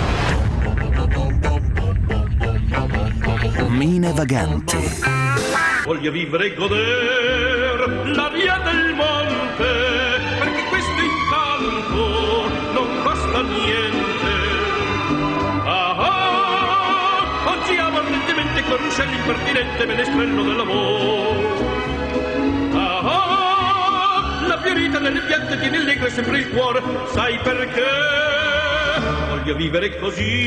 Mine Vaganti. Voglio vivere e goder la via del monte, perché questo incanto non costa niente. Ah, ah, oggi amo ardentemente con ruscelli impertinente menestrello dell'amore. Ah, ah, la fiorita nelle piante tiene allegro sempre il cuore, sai perché? Voglio vivere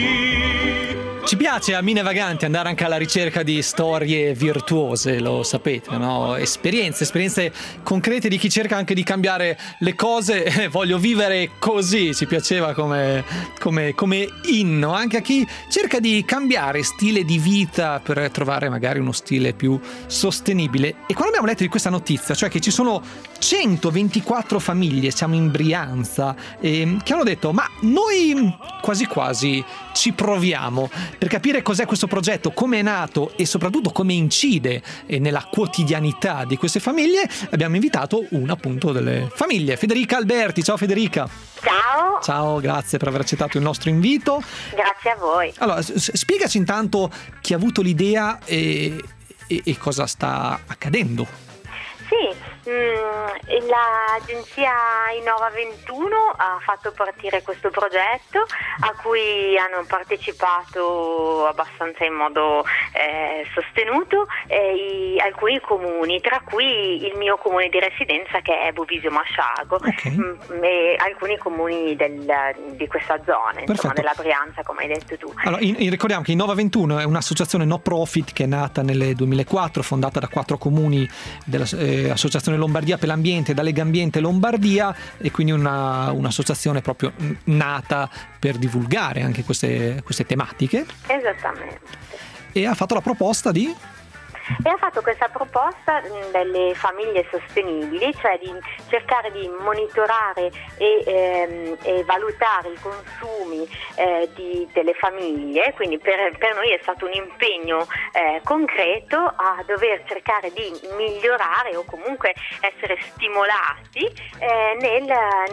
così. Ci piace a Mine Vaganti andare anche alla ricerca di storie virtuose, lo sapete, no? Esperienze, esperienze concrete di chi cerca anche di cambiare le cose. Voglio vivere così, ci piaceva come, come, come inno, anche a chi cerca di cambiare stile di vita per trovare magari uno stile più sostenibile. E quando abbiamo letto di questa notizia, cioè che ci sono centoventiquattro famiglie, siamo in Brianza, eh, che hanno detto ma noi quasi quasi ci proviamo per capire cos'è questo progetto, come è nato e soprattutto come incide nella quotidianità di queste famiglie, abbiamo invitato una appunto delle famiglie, Federica Alberti. Ciao Federica. Ciao. Ciao, grazie per aver accettato il nostro invito. Grazie a voi. Allora, s- spiegaci intanto chi ha avuto l'idea e, e, e cosa sta accadendo. Sì, mh, l'agenzia Innova ventuno ha fatto partire questo progetto a cui hanno partecipato abbastanza in modo eh, sostenuto eh, i, alcuni comuni, tra cui il mio comune di residenza che è Bovisio Masciago, okay. mh, e alcuni comuni del, di questa zona, insomma, della Brianza, come hai detto tu. Allora, in, in, ricordiamo che Innova ventuno è un'associazione no profit che è nata nel duemilaquattro, fondata da quattro comuni della eh, Associazione Lombardia per l'Ambiente, da Lega Ambiente Lombardia, e quindi una, un'associazione proprio nata per divulgare anche queste, queste tematiche. Esattamente. E ha fatto la proposta di... E ha fatto questa proposta delle famiglie sostenibili, cioè di cercare di monitorare e, ehm, e valutare i consumi eh, di, delle famiglie, quindi per, per noi è stato un impegno eh, concreto a dover cercare di migliorare o comunque essere stimolati eh, nel,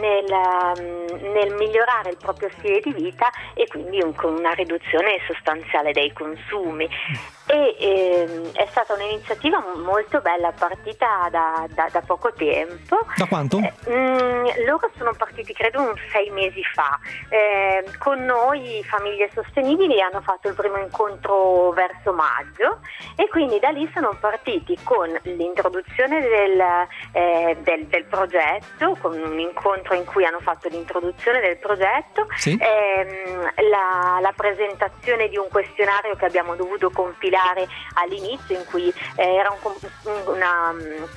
nel, nel migliorare il proprio stile di vita e quindi un, con una riduzione sostanziale dei consumi. E ehm, è stato stata un'iniziativa molto bella, partita da, da, da poco tempo. Da quanto? Eh, mh, loro sono partiti credo un sei mesi fa. Eh, con noi Famiglie Sostenibili hanno fatto il primo incontro verso maggio e quindi da lì sono partiti con l'introduzione del, eh, del, del progetto, con un incontro in cui hanno fatto l'introduzione del progetto, sì. ehm, la, la presentazione di un questionario che abbiamo dovuto compilare all'inizio, in cui eh, era un, una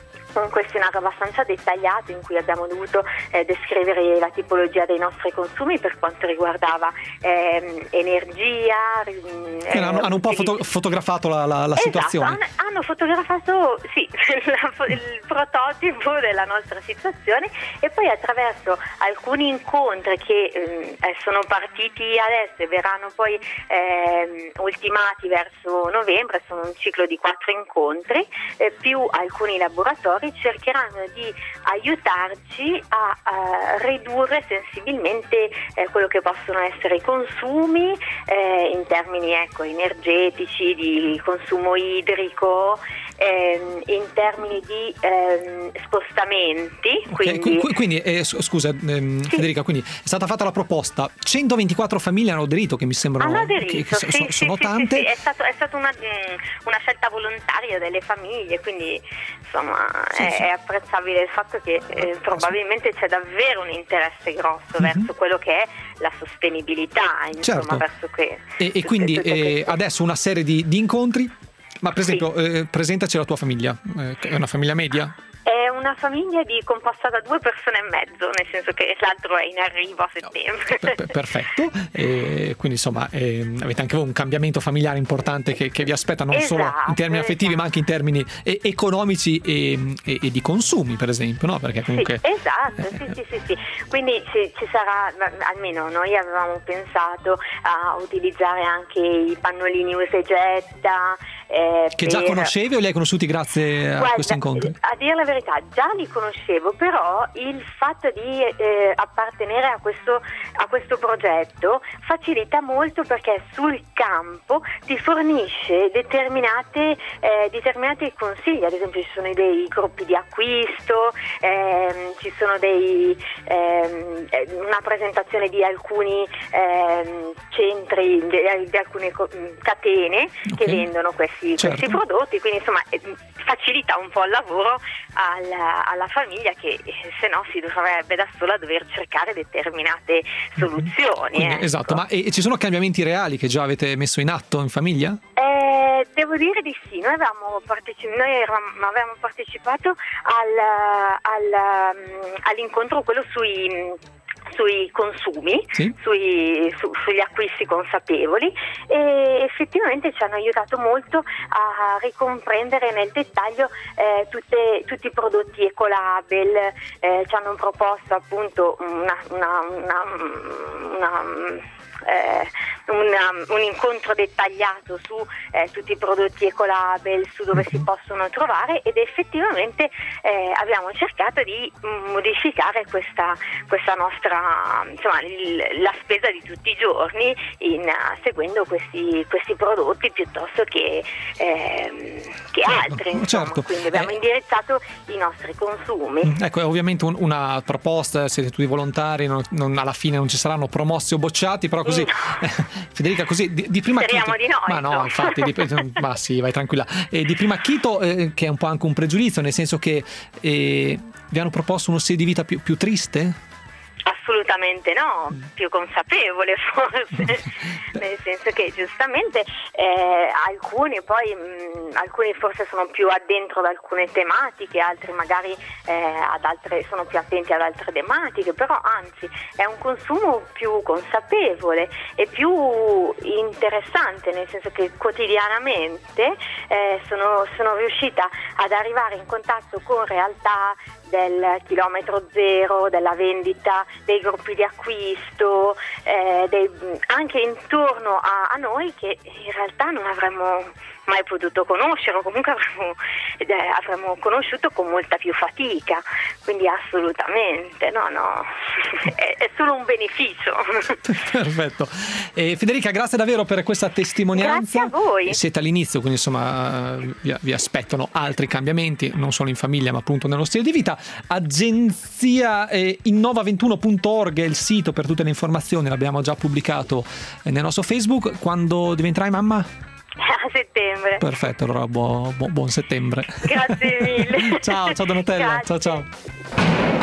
un questionario abbastanza dettagliato in cui abbiamo dovuto eh, descrivere la tipologia dei nostri consumi per quanto riguardava ehm, energia. Eh, hanno, hanno un po' foto- fotografato la, la, la esatto, situazione. Hanno, hanno fotografato sì, la, il prototipo della nostra situazione e poi attraverso alcuni incontri che eh, sono partiti adesso e verranno poi eh, ultimati verso novembre, sono un ciclo di quattro incontri eh, più alcuni laboratori, cercheranno di aiutarci a, a ridurre sensibilmente eh, quello che possono essere i consumi eh, in termini ecco, energetici, di consumo idrico, ehm, in termini di ehm, spostamenti. Okay, quindi, qu- quindi eh, scusa ehm, sì. Federica, quindi è stata fatta la proposta, centoventiquattro famiglie hanno aderito, che mi sembrano hanno aderito, che, che sì, so, sì, sono sì, tante. sì, sì. È stato, è stata una, una scelta volontaria delle famiglie, quindi insomma Sì, è, sì. è apprezzabile il fatto che eh, probabilmente c'è davvero un interesse grosso Mm-hmm. verso quello che è la sostenibilità, insomma, Certo. verso que- E, e quindi tutte eh, queste- adesso una serie di, di incontri, ma per esempio eh, presentaci la tua famiglia, eh, è una famiglia media? È una famiglia di composta da due persone e mezzo, nel senso che l'altro è in arrivo a settembre. Per- per- perfetto, e quindi insomma eh, avete anche voi un cambiamento familiare importante che, che vi aspetta, non solo Esatto, in termini affettivi ma anche in termini eh, economici e, e- e di consumi, per esempio, no? Perché comunque Sì, esatto, sì, sì, sì, sì. Quindi ci, ci sarà, almeno noi avevamo pensato a utilizzare anche i pannolini usa e getta. eh, che già per- conoscevi o li hai conosciuti grazie a Guarda, questo incontro? a dire la verità, già li conoscevo, però il fatto di eh, appartenere a questo, a questo progetto facilita molto, perché sul campo ti fornisce determinate, eh, determinati consigli. Ad esempio ci sono dei gruppi di acquisto, ehm, ci sono dei, ehm, eh, una presentazione di alcuni ehm, centri, di, di alcune co- catene che Ok. vendono questi, Certo. questi prodotti, quindi insomma eh, facilita un po' il lavoro alla, alla famiglia, che eh, se no si dovrebbe da sola dover cercare determinate soluzioni. Quindi, ecco. esatto, ma e, e ci sono cambiamenti reali che già avete messo in atto in famiglia? Eh, devo dire di sì, noi avevamo, parteci- noi eravamo- avevamo partecipato al, al, um, all'incontro, quello sui sui consumi, Sì. sui, su- sugli acquisti consapevoli, e effettivamente ci hanno aiutato molto a ricomprendere nel dettaglio eh, tutte- tutti i prodotti ecolabel. Eh, ci hanno proposto appunto una, una, una, una eh, una, un incontro dettagliato su eh, tutti i prodotti ecolabel, su dove si possono trovare, ed effettivamente eh, abbiamo cercato di modificare questa, questa nostra, insomma, il- la spesa di tutti i giorni in, uh, seguendo questi, questi prodotti piuttosto che, ehm, che altri, insomma. certo. Quindi abbiamo Eh, indirizzato i nostri consumi. Ecco, è ovviamente un- una proposta, siete tutti volontari, non, non- alla fine non ci saranno promossi o bocciati, però così Federica, così di, di prima Speriamo acchito, di no, ma no, insomma. infatti di, ma sì, vai tranquilla. E di primo acchito, eh, che è un po' anche un pregiudizio, nel senso che eh, vi hanno proposto uno stile di vita più, più triste? Assolutamente no, più consapevole forse, nel senso che giustamente eh, alcuni poi mh, alcuni forse sono più addentro ad alcune tematiche, altri magari eh, ad altre sono più attenti ad altre tematiche, però anzi è un consumo più consapevole e più interessante, nel senso che quotidianamente eh, sono, sono riuscita ad arrivare in contatto con realtà del chilometro zero, della vendita dei gruppi di acquisto, eh, dei, anche intorno a, a noi che in realtà non avremmo mai potuto conoscere, o comunque avremmo, eh, avremmo conosciuto con molta più fatica, quindi assolutamente, no, no, è, è solo un beneficio. Perfetto. E Federica, grazie davvero per questa testimonianza. Grazie a voi. Siete all'inizio, quindi insomma vi, vi aspettano altri cambiamenti, non solo in famiglia ma appunto nello stile di vita. Agenzia eh, innova ventuno punto org è il sito per tutte le informazioni, l'abbiamo già pubblicato eh, nel nostro Facebook. Quando diventerai mamma? A settembre. Perfetto, allora buon, buon, buon settembre. Grazie mille. Ciao, ciao Donatella. Grazie. Ciao, ciao.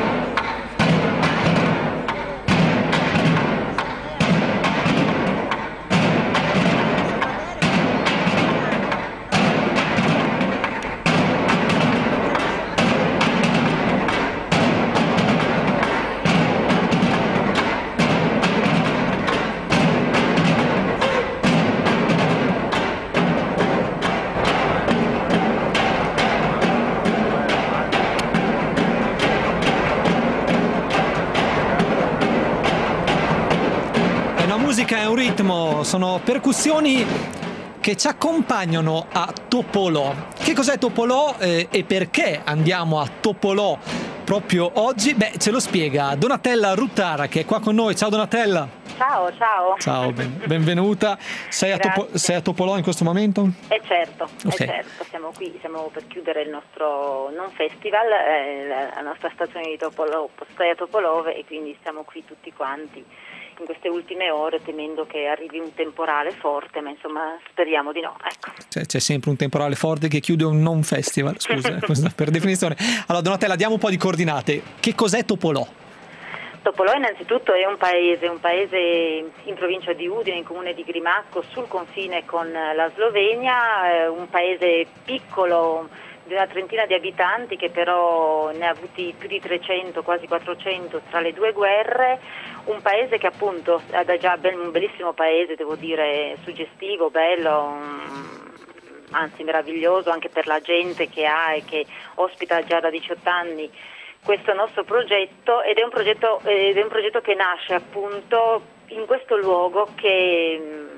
Musica è un ritmo, sono percussioni che ci accompagnano a Topolò. Che cos'è Topolò eh, e perché andiamo a Topolò proprio oggi? Beh, ce lo spiega Donatella Ruttara, che è qua con noi. Ciao Donatella. Ciao, ciao. Ciao, ben, benvenuta. Sei a, Topo, sei a Topolò in questo momento? Eh certo, Ok. eh certo, siamo qui, siamo per chiudere il nostro non festival, eh, la, la nostra stazione di Topolò, Postoia Topolove, e quindi siamo qui tutti quanti in queste ultime ore temendo che arrivi un temporale forte, ma insomma speriamo di no, ecco. C'è, c'è sempre un temporale forte che chiude un non festival, scusa, questo per definizione. Allora Donatella, diamo un po' di coordinate. Che cos'è Topolò? Topolò innanzitutto è un paese, un paese in provincia di Udine, in comune di Grimacco, sul confine con la Slovenia, eh, un paese piccolo di una trentina di abitanti che però ne ha avuti più di trecento, quasi quattrocento tra le due guerre, un paese che appunto è già un bellissimo paese, devo dire, suggestivo, bello, anzi meraviglioso anche per la gente che ha e che ospita già da diciotto anni questo nostro progetto, ed è un progetto, ed è un progetto che nasce appunto in questo luogo che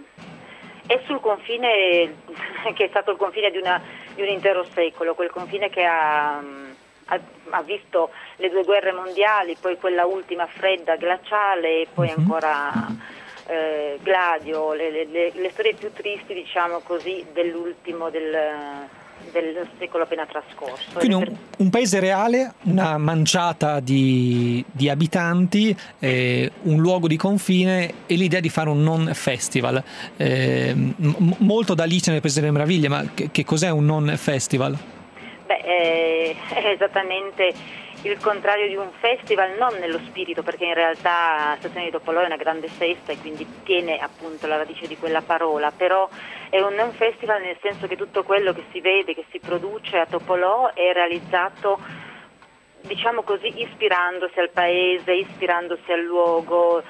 è sul confine, che è stato il confine di, una, di un intero secolo, quel confine che ha, ha, ha visto le due guerre mondiali, poi quella ultima fredda, glaciale, e poi uh-huh. ancora eh, Gladio, le, le, le, le storie più tristi, diciamo così, dell'ultimo del... del secolo appena trascorso. Quindi un, un paese reale, una manciata di, di abitanti, eh, un luogo di confine e l'idea di fare un non festival. Eh, m- molto da Alice nel Paese delle Meraviglie, ma che, che cos'è un non festival? Beh, è, è esattamente il contrario di un festival, non nello spirito, perché in realtà Stazione di Topolò è una grande festa e quindi tiene appunto la radice di quella parola, però è un non festival nel senso che tutto quello che si vede, che si produce a Topolò è realizzato, diciamo così, ispirandosi al paese, ispirandosi al luogo,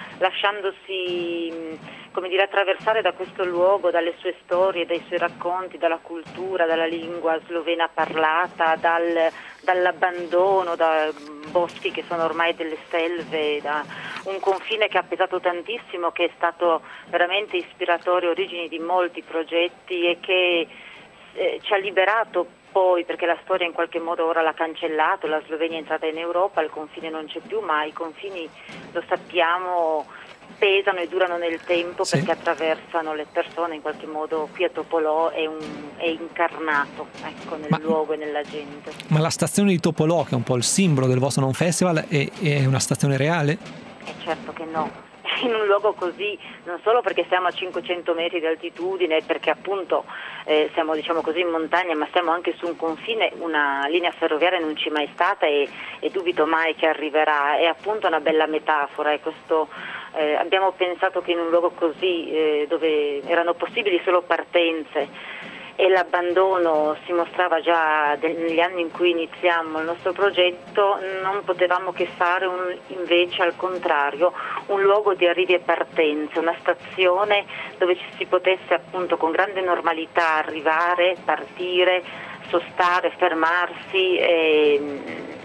lasciandosi, come dire, attraversare da questo luogo, dalle sue storie, dai suoi racconti, dalla cultura, dalla lingua slovena parlata, dal, dall'abbandono, da boschi che sono ormai delle selve, da un confine che ha pesato tantissimo, che è stato veramente ispiratore, origine di molti progetti e che eh, ci ha liberato poi, perché la storia in qualche modo ora l'ha cancellato, la Slovenia è entrata in Europa, il confine non c'è più, ma i confini, lo sappiamo, pesano e durano nel tempo, sì, perché attraversano le persone in qualche modo. Qui a Topolò è, un, è incarnato, ecco, nel ma, luogo e nella gente. Ma la stazione di Topolò, che è un po' il simbolo del vostro non festival, è, è una stazione reale? Eh certo che no. In un luogo così, non solo perché siamo a cinquecento metri di altitudine, perché appunto eh, siamo, diciamo così, in montagna, ma siamo anche su un confine, una linea ferroviaria non c'è mai stata e, e dubito mai che arriverà. È appunto una bella metafora e questo eh, abbiamo pensato che in un luogo così eh, dove erano possibili solo partenze e l'abbandono si mostrava già negli anni in cui iniziamo il nostro progetto, non potevamo che fare un, invece al contrario un luogo di arrivi e partenze, una stazione dove ci si potesse appunto con grande normalità arrivare, partire, sostare, fermarsi e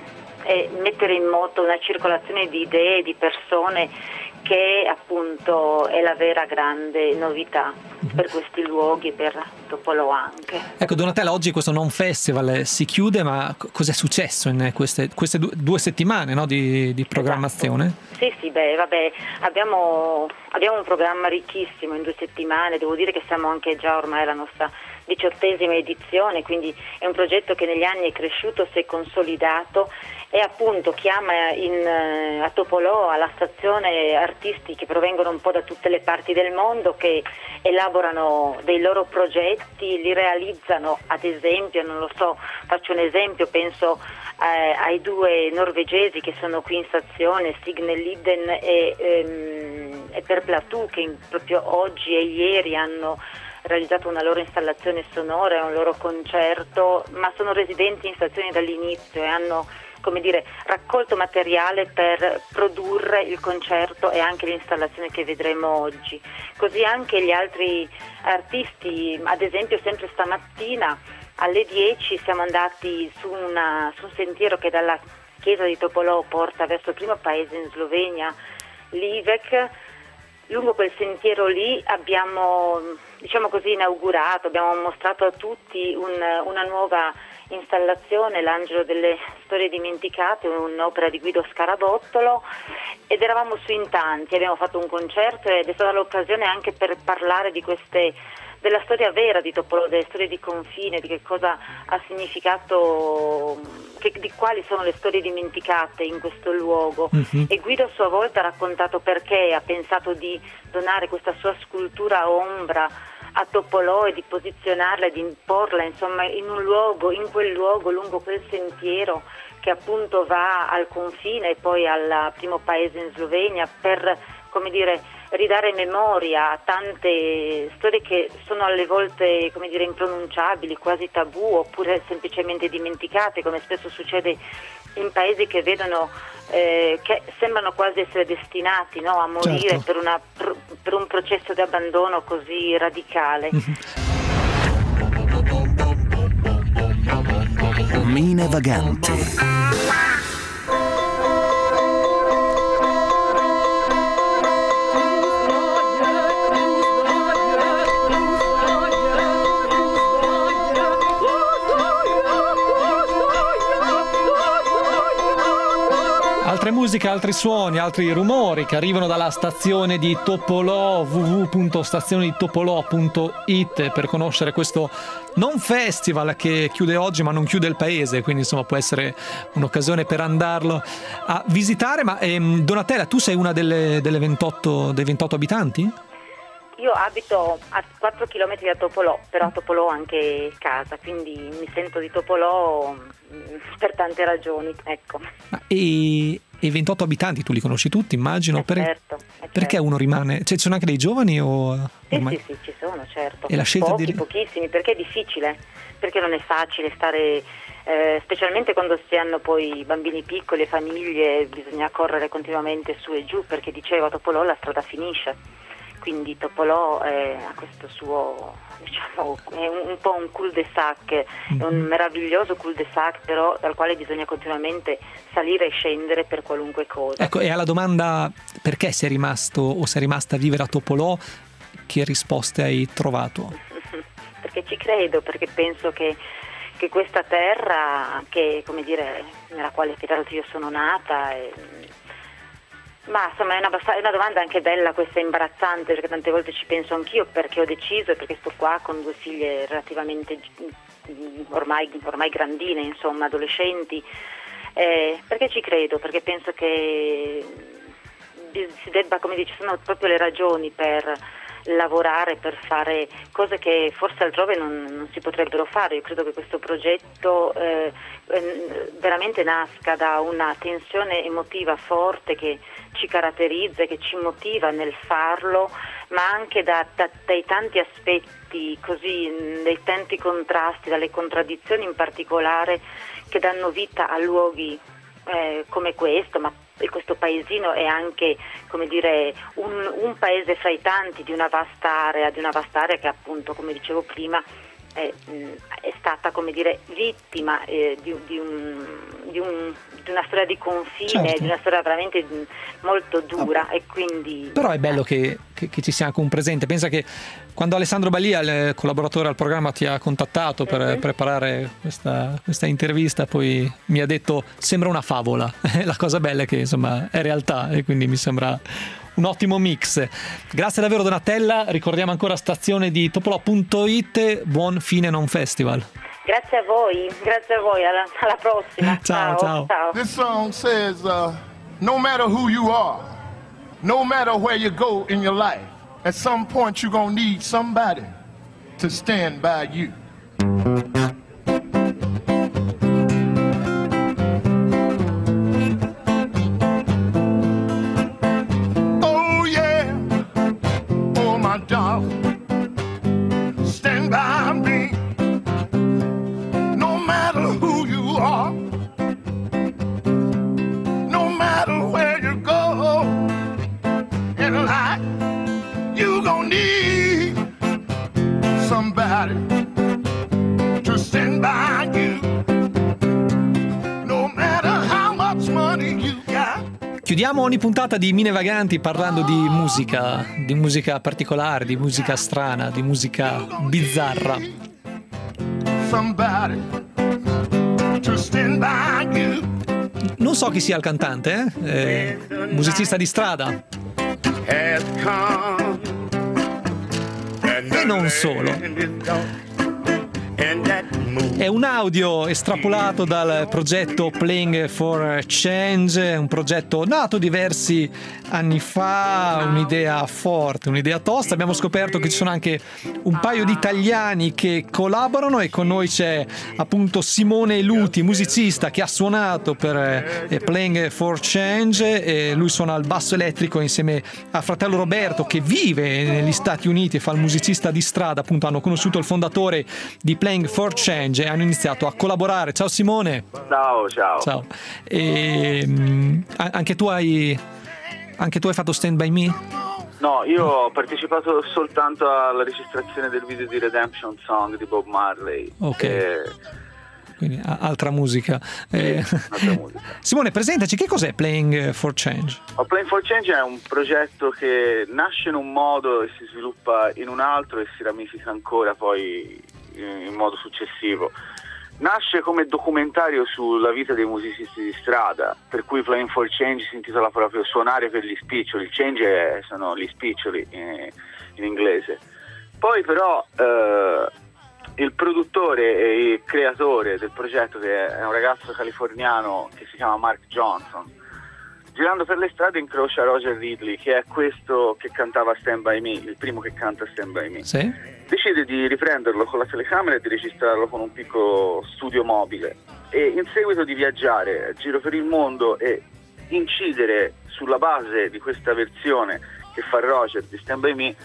e mettere in moto una circolazione di idee, di persone, che appunto è la vera grande novità per questi luoghi e per Topolò anche. Ecco Donatella, oggi questo non festival si chiude, ma c- cos'è successo in queste, queste due, due settimane, no, di, di programmazione? Esatto. Sì, sì, beh, vabbè, abbiamo, abbiamo un programma ricchissimo in due settimane, devo dire che siamo anche già ormai alla nostra diciottesima edizione, quindi è un progetto che negli anni è cresciuto, si è consolidato e appunto chiama in, a Topolò, alla stazione, artisti che provengono un po' da tutte le parti del mondo, che elaborano dei loro progetti, li realizzano, ad esempio, non lo so, faccio un esempio, penso eh, ai due norvegesi che sono qui in stazione, Signe Liden e, ehm, e Per Platou, che in, proprio oggi e ieri hanno realizzato una loro installazione sonora, un loro concerto, ma sono residenti in stazione dall'inizio e hanno, come dire, raccolto materiale per produrre il concerto e anche l'installazione che vedremo oggi. Così anche gli altri artisti, ad esempio sempre stamattina alle dieci siamo andati su, una, su un sentiero che dalla chiesa di Topolò porta verso il primo paese in Slovenia, Livek. Lungo quel sentiero lì abbiamo, diciamo così, inaugurato, abbiamo mostrato a tutti un, una nuova installazione, l'Angelo delle Storie Dimenticate, un'opera di Guido Scarabottolo, ed eravamo su in tanti, abbiamo fatto un concerto ed è stata l'occasione anche per parlare di queste, della storia vera di Topolò, delle storie di confine, di che cosa ha significato, che, di quali sono le storie dimenticate in questo luogo. Mm-hmm. E Guido a sua volta ha raccontato perché ha pensato di donare questa sua scultura ombra a Topolò e di posizionarla e di imporla insomma in un luogo, in quel luogo, lungo quel sentiero che appunto va al confine e poi al primo paese in Slovenia, per, come dire, ridare memoria a tante storie che sono alle volte, come dire, impronunciabili, quasi tabù, oppure semplicemente dimenticate, come spesso succede in paesi che vedono eh, che sembrano quasi essere destinati, no, a morire, certo, per, una, per un processo di abbandono così radicale. Mine vaganti. Altre musiche, altri suoni, altri rumori che arrivano dalla stazione di Topolò, w w w punto stazione di topolò punto i t, per conoscere questo non festival che chiude oggi ma non chiude il paese, quindi insomma può essere un'occasione per andarlo a visitare. Ma ehm, Donatella, tu sei una delle, delle ventotto, dei ventotto abitanti? Io abito a quattro chilometri da Topolò, però a Topolò anche casa, quindi mi sento di Topolò per tante ragioni, ecco. E i ventotto abitanti tu li conosci tutti, immagino? Eh per... certo, eh perché certo. Uno rimane? Cioè, ci sono anche dei giovani o sì, ormai... sì, sì, ci sono, certo. E la scelta Pochi, di... pochissimi, perché è difficile, perché non è facile stare, eh, specialmente quando si hanno poi bambini piccoli e famiglie, bisogna correre continuamente su e giù, perché dicevo a Topolò la strada finisce. Quindi Topolò eh, ha questo suo, diciamo, è un, un po' un cul-de-sac, è un meraviglioso cul-de-sac, però dal quale bisogna continuamente salire e scendere per qualunque cosa. Ecco, e alla domanda perché sei rimasto o sei rimasta a vivere a Topolò, che risposte hai trovato? Perché ci credo, perché penso che, che questa terra, che, come dire, nella quale peraltro io sono nata, e, ma insomma è una, è una domanda anche bella, questa, imbarazzante, perché tante volte ci penso anch'io, perché ho deciso e perché sto qua con due figlie relativamente ormai, ormai grandine, insomma adolescenti, eh, perché ci credo, perché penso che si debba, come dice, sono proprio le ragioni per lavorare, per fare cose che forse altrove non, non si potrebbero fare. Io credo che questo progetto eh, veramente nasca da una tensione emotiva forte che ci caratterizza, che ci motiva nel farlo, ma anche da, da, dai tanti aspetti, così, dai tanti contrasti, dalle contraddizioni in particolare che danno vita a luoghi eh, come questo, ma questo paesino è anche, come dire, un, un paese fra i tanti di una vasta area, di una vasta area che appunto, come dicevo prima, è, è stata, come dire, vittima eh, di, di, un, di, un, di una storia di confine, Certo. di una storia veramente molto dura, e quindi Però è bello che, che, che ci sia anche un presente. Pensa che quando Alessandro Balia, il collaboratore al programma, ti ha contattato per Mhm. preparare questa, questa intervista, poi mi ha detto sembra una favola. La cosa bella è che insomma è realtà, e quindi mi sembra un ottimo mix. Grazie davvero Donatella, ricordiamo ancora stazione di topolò punto it, buon fine non festival. grazie a voi, grazie a voi, alla, alla prossima. Ciao, ciao. ciao. This song says, uh, no matter who you are, no matter where you go in your life, at some point you're gonna need somebody to stand by you. Oh yeah, oh my darling, stand by me. No matter who you are, no matter where you go in life, you gon' need somebody to stand by you. No matter how much money you got. Chiudiamo ogni puntata di Mine Vaganti parlando di musica, di musica particolare, di musica strana, di musica bizzarra. Somebody to stand by you. Non so chi sia il cantante, eh? Eh, musicista di strada. Has come E non solo. È un audio estrapolato dal progetto Playing for Change, un progetto nato diversi anni fa, un'idea forte, un'idea tosta. Abbiamo scoperto che ci sono anche un paio di italiani che collaborano, e con noi c'è appunto Simone Luti, musicista che ha suonato per eh, Playing for Change, e lui suona il basso elettrico insieme a fratello Roberto che vive negli Stati Uniti e fa il musicista di strada. Appunto hanno conosciuto il fondatore di Playing for Change e hanno iniziato a collaborare. Ciao Simone. Ciao, ciao. Ciao. E, mh, anche tu hai anche tu hai fatto Stand By Me? No, io ho partecipato soltanto alla registrazione del video di Redemption Song di Bob Marley. Ok. E... Quindi a- altra musica. Eh, altra musica. Simone, presentaci, che cos'è Playing for Change? Oh, Playing for Change è un progetto che nasce in un modo e si sviluppa in un altro e si ramifica ancora poi in, in modo successivo. Nasce come documentario sulla vita dei musicisti di strada, per cui Playing for Change si intitola proprio Suonare per gli spiccioli. Il change è, sono gli spiccioli in, in inglese. Poi però eh, il produttore e il creatore del progetto, che è un ragazzo californiano che si chiama Mark Johnson, girando per le strade incrocia Roger Ridley, che è questo che cantava Stand By Me, il primo che canta Stand By Me. Sì. Decide di riprenderlo con la telecamera e di registrarlo con un piccolo studio mobile, e in seguito di viaggiare a giro per il mondo e incidere sulla base di questa versione che fa Roger di Stand By Me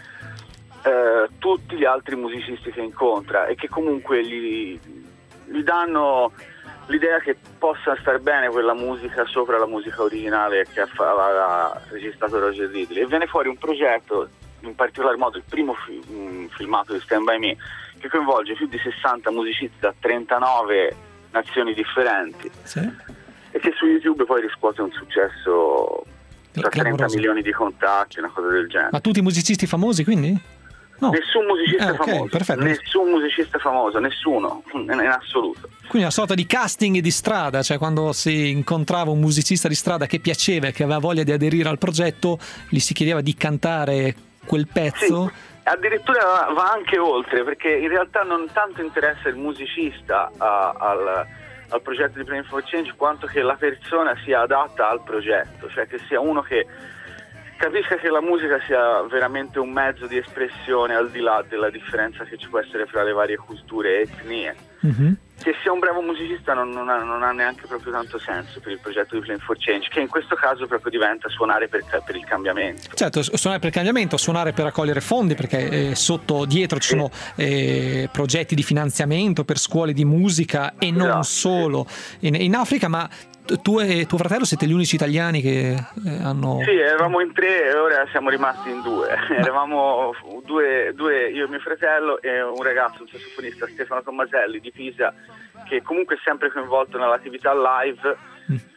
eh, tutti gli altri musicisti che incontra, e che comunque gli, gli danno l'idea che possa star bene quella musica sopra la musica originale che aveva registrato Roger Ridley, e viene fuori un progetto, in particolar modo il primo fi- filmato di Stand By Me, che coinvolge più di sessanta musicisti da trentanove nazioni differenti, sì, e che su YouTube poi riscuote un successo tra trenta Clamoroso. milioni di contatti, una cosa del genere. Ma tutti musicisti famosi, quindi? No. Nessun musicista Eh, ok, famoso, perfetto. nessun musicista famoso, nessuno, in, in assoluto. Quindi una sorta di casting di strada, cioè quando si incontrava un musicista di strada che piaceva e che aveva voglia di aderire al progetto, gli si chiedeva di cantare quel pezzo. Sì. Addirittura va, va anche oltre, perché in realtà non tanto interessa il musicista a, al, al progetto di Playing for Change, quanto che la persona sia adatta al progetto, cioè che sia uno che capisca che la musica sia veramente un mezzo di espressione al di là della differenza che ci può essere fra le varie culture e etnie. Mm-hmm. Che sia un bravo musicista non, non, ha, non ha neanche proprio tanto senso per il progetto di Playing for Change, che in questo caso proprio diventa suonare per, per il cambiamento. Certo, suonare per il cambiamento, suonare per raccogliere fondi, perché eh, sotto dietro ci sono eh, progetti di finanziamento per scuole di musica e non Esatto, solo in, in Africa. Ma tu e tuo fratello siete gli unici italiani che eh, hanno... Sì, eravamo in tre e ora siamo rimasti in due. Ma... eravamo due, due, io e mio fratello, e un ragazzo, un sassofonista, Stefano Tommaselli di Pisa, che comunque è sempre coinvolto nell'attività live, mm.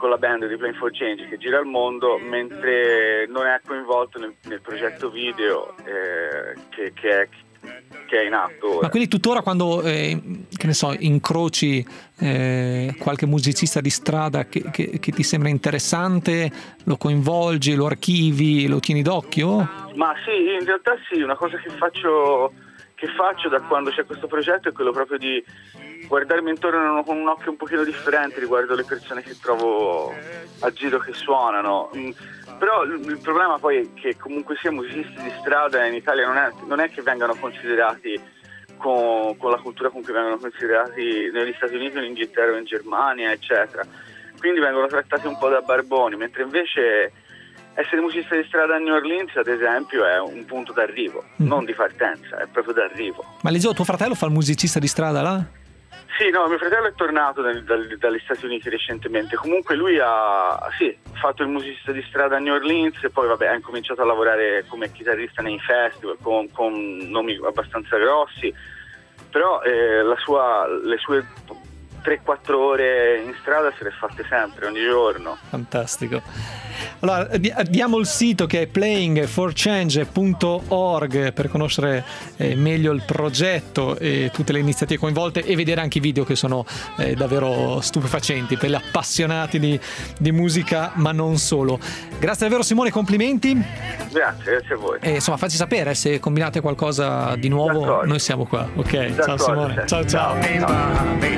con la band di Playing for Change che gira il mondo, mentre non è coinvolto nel, nel progetto video eh, che, che, è, che è in atto ora. Ma quindi tuttora quando eh, che ne so, incroci eh, qualche musicista di strada che, che, che ti sembra interessante, lo coinvolgi, lo archivi, lo tieni d'occhio? Ma sì, in realtà sì, una cosa che faccio che faccio da quando c'è questo progetto è quello proprio di guardarmi intorno con un occhio un pochino differente riguardo le persone che trovo a giro che suonano. Però il problema poi è che comunque sia musicisti di strada in Italia non è, non è che vengano considerati con, con la cultura con cui vengono considerati negli Stati Uniti, in Inghilterra o in Germania, eccetera. Quindi vengono trattati un po' da barboni, mentre invece essere musicista di strada a New Orleans, ad esempio, è un punto d'arrivo, mm. non di partenza, è proprio d'arrivo. Ma Eliseo, tuo fratello fa il musicista di strada là? Sì, no, mio fratello è tornato dal, dal, dagli Stati Uniti recentemente. Comunque lui ha sì, fatto il musicista di strada a New Orleans e poi vabbè, ha incominciato a lavorare come chitarrista nei festival con, con nomi abbastanza grossi. Però eh, la sua, le sue tre quattro ore in strada se le fatte sempre, ogni giorno. Fantastico. Allora, diamo il sito che è playing for change punto org per conoscere eh, meglio il progetto e tutte le iniziative coinvolte e vedere anche i video che sono eh, davvero stupefacenti per gli appassionati di, di musica, ma non solo. Grazie davvero Simone, complimenti. Grazie, grazie a voi. E insomma, facci sapere se combinate qualcosa di nuovo. D'accordo. Noi siamo qua, ok? D'accordo, ciao Simone. Ciao ciao. ciao.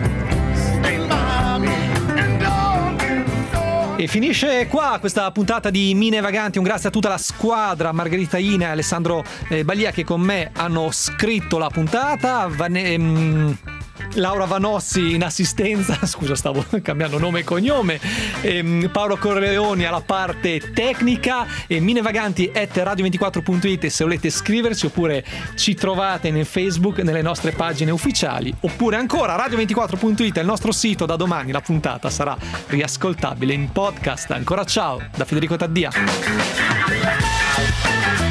E finisce qua questa puntata di Mine Vaganti. Un grazie a tutta la squadra, Margherita Ina e Alessandro eh, Baglia, che con me hanno scritto la puntata. Van- ehm, Laura Vanossi in assistenza, scusa stavo cambiando nome e cognome, ehm, Paolo Corleoni alla parte tecnica e minevaganti at radio ventiquattro punto it se volete scriverci, oppure ci trovate nel Facebook nelle nostre pagine ufficiali, oppure ancora radio ventiquattro punto it è il nostro sito. Da domani la puntata sarà riascoltabile in podcast. Ancora ciao da Federico Taddia.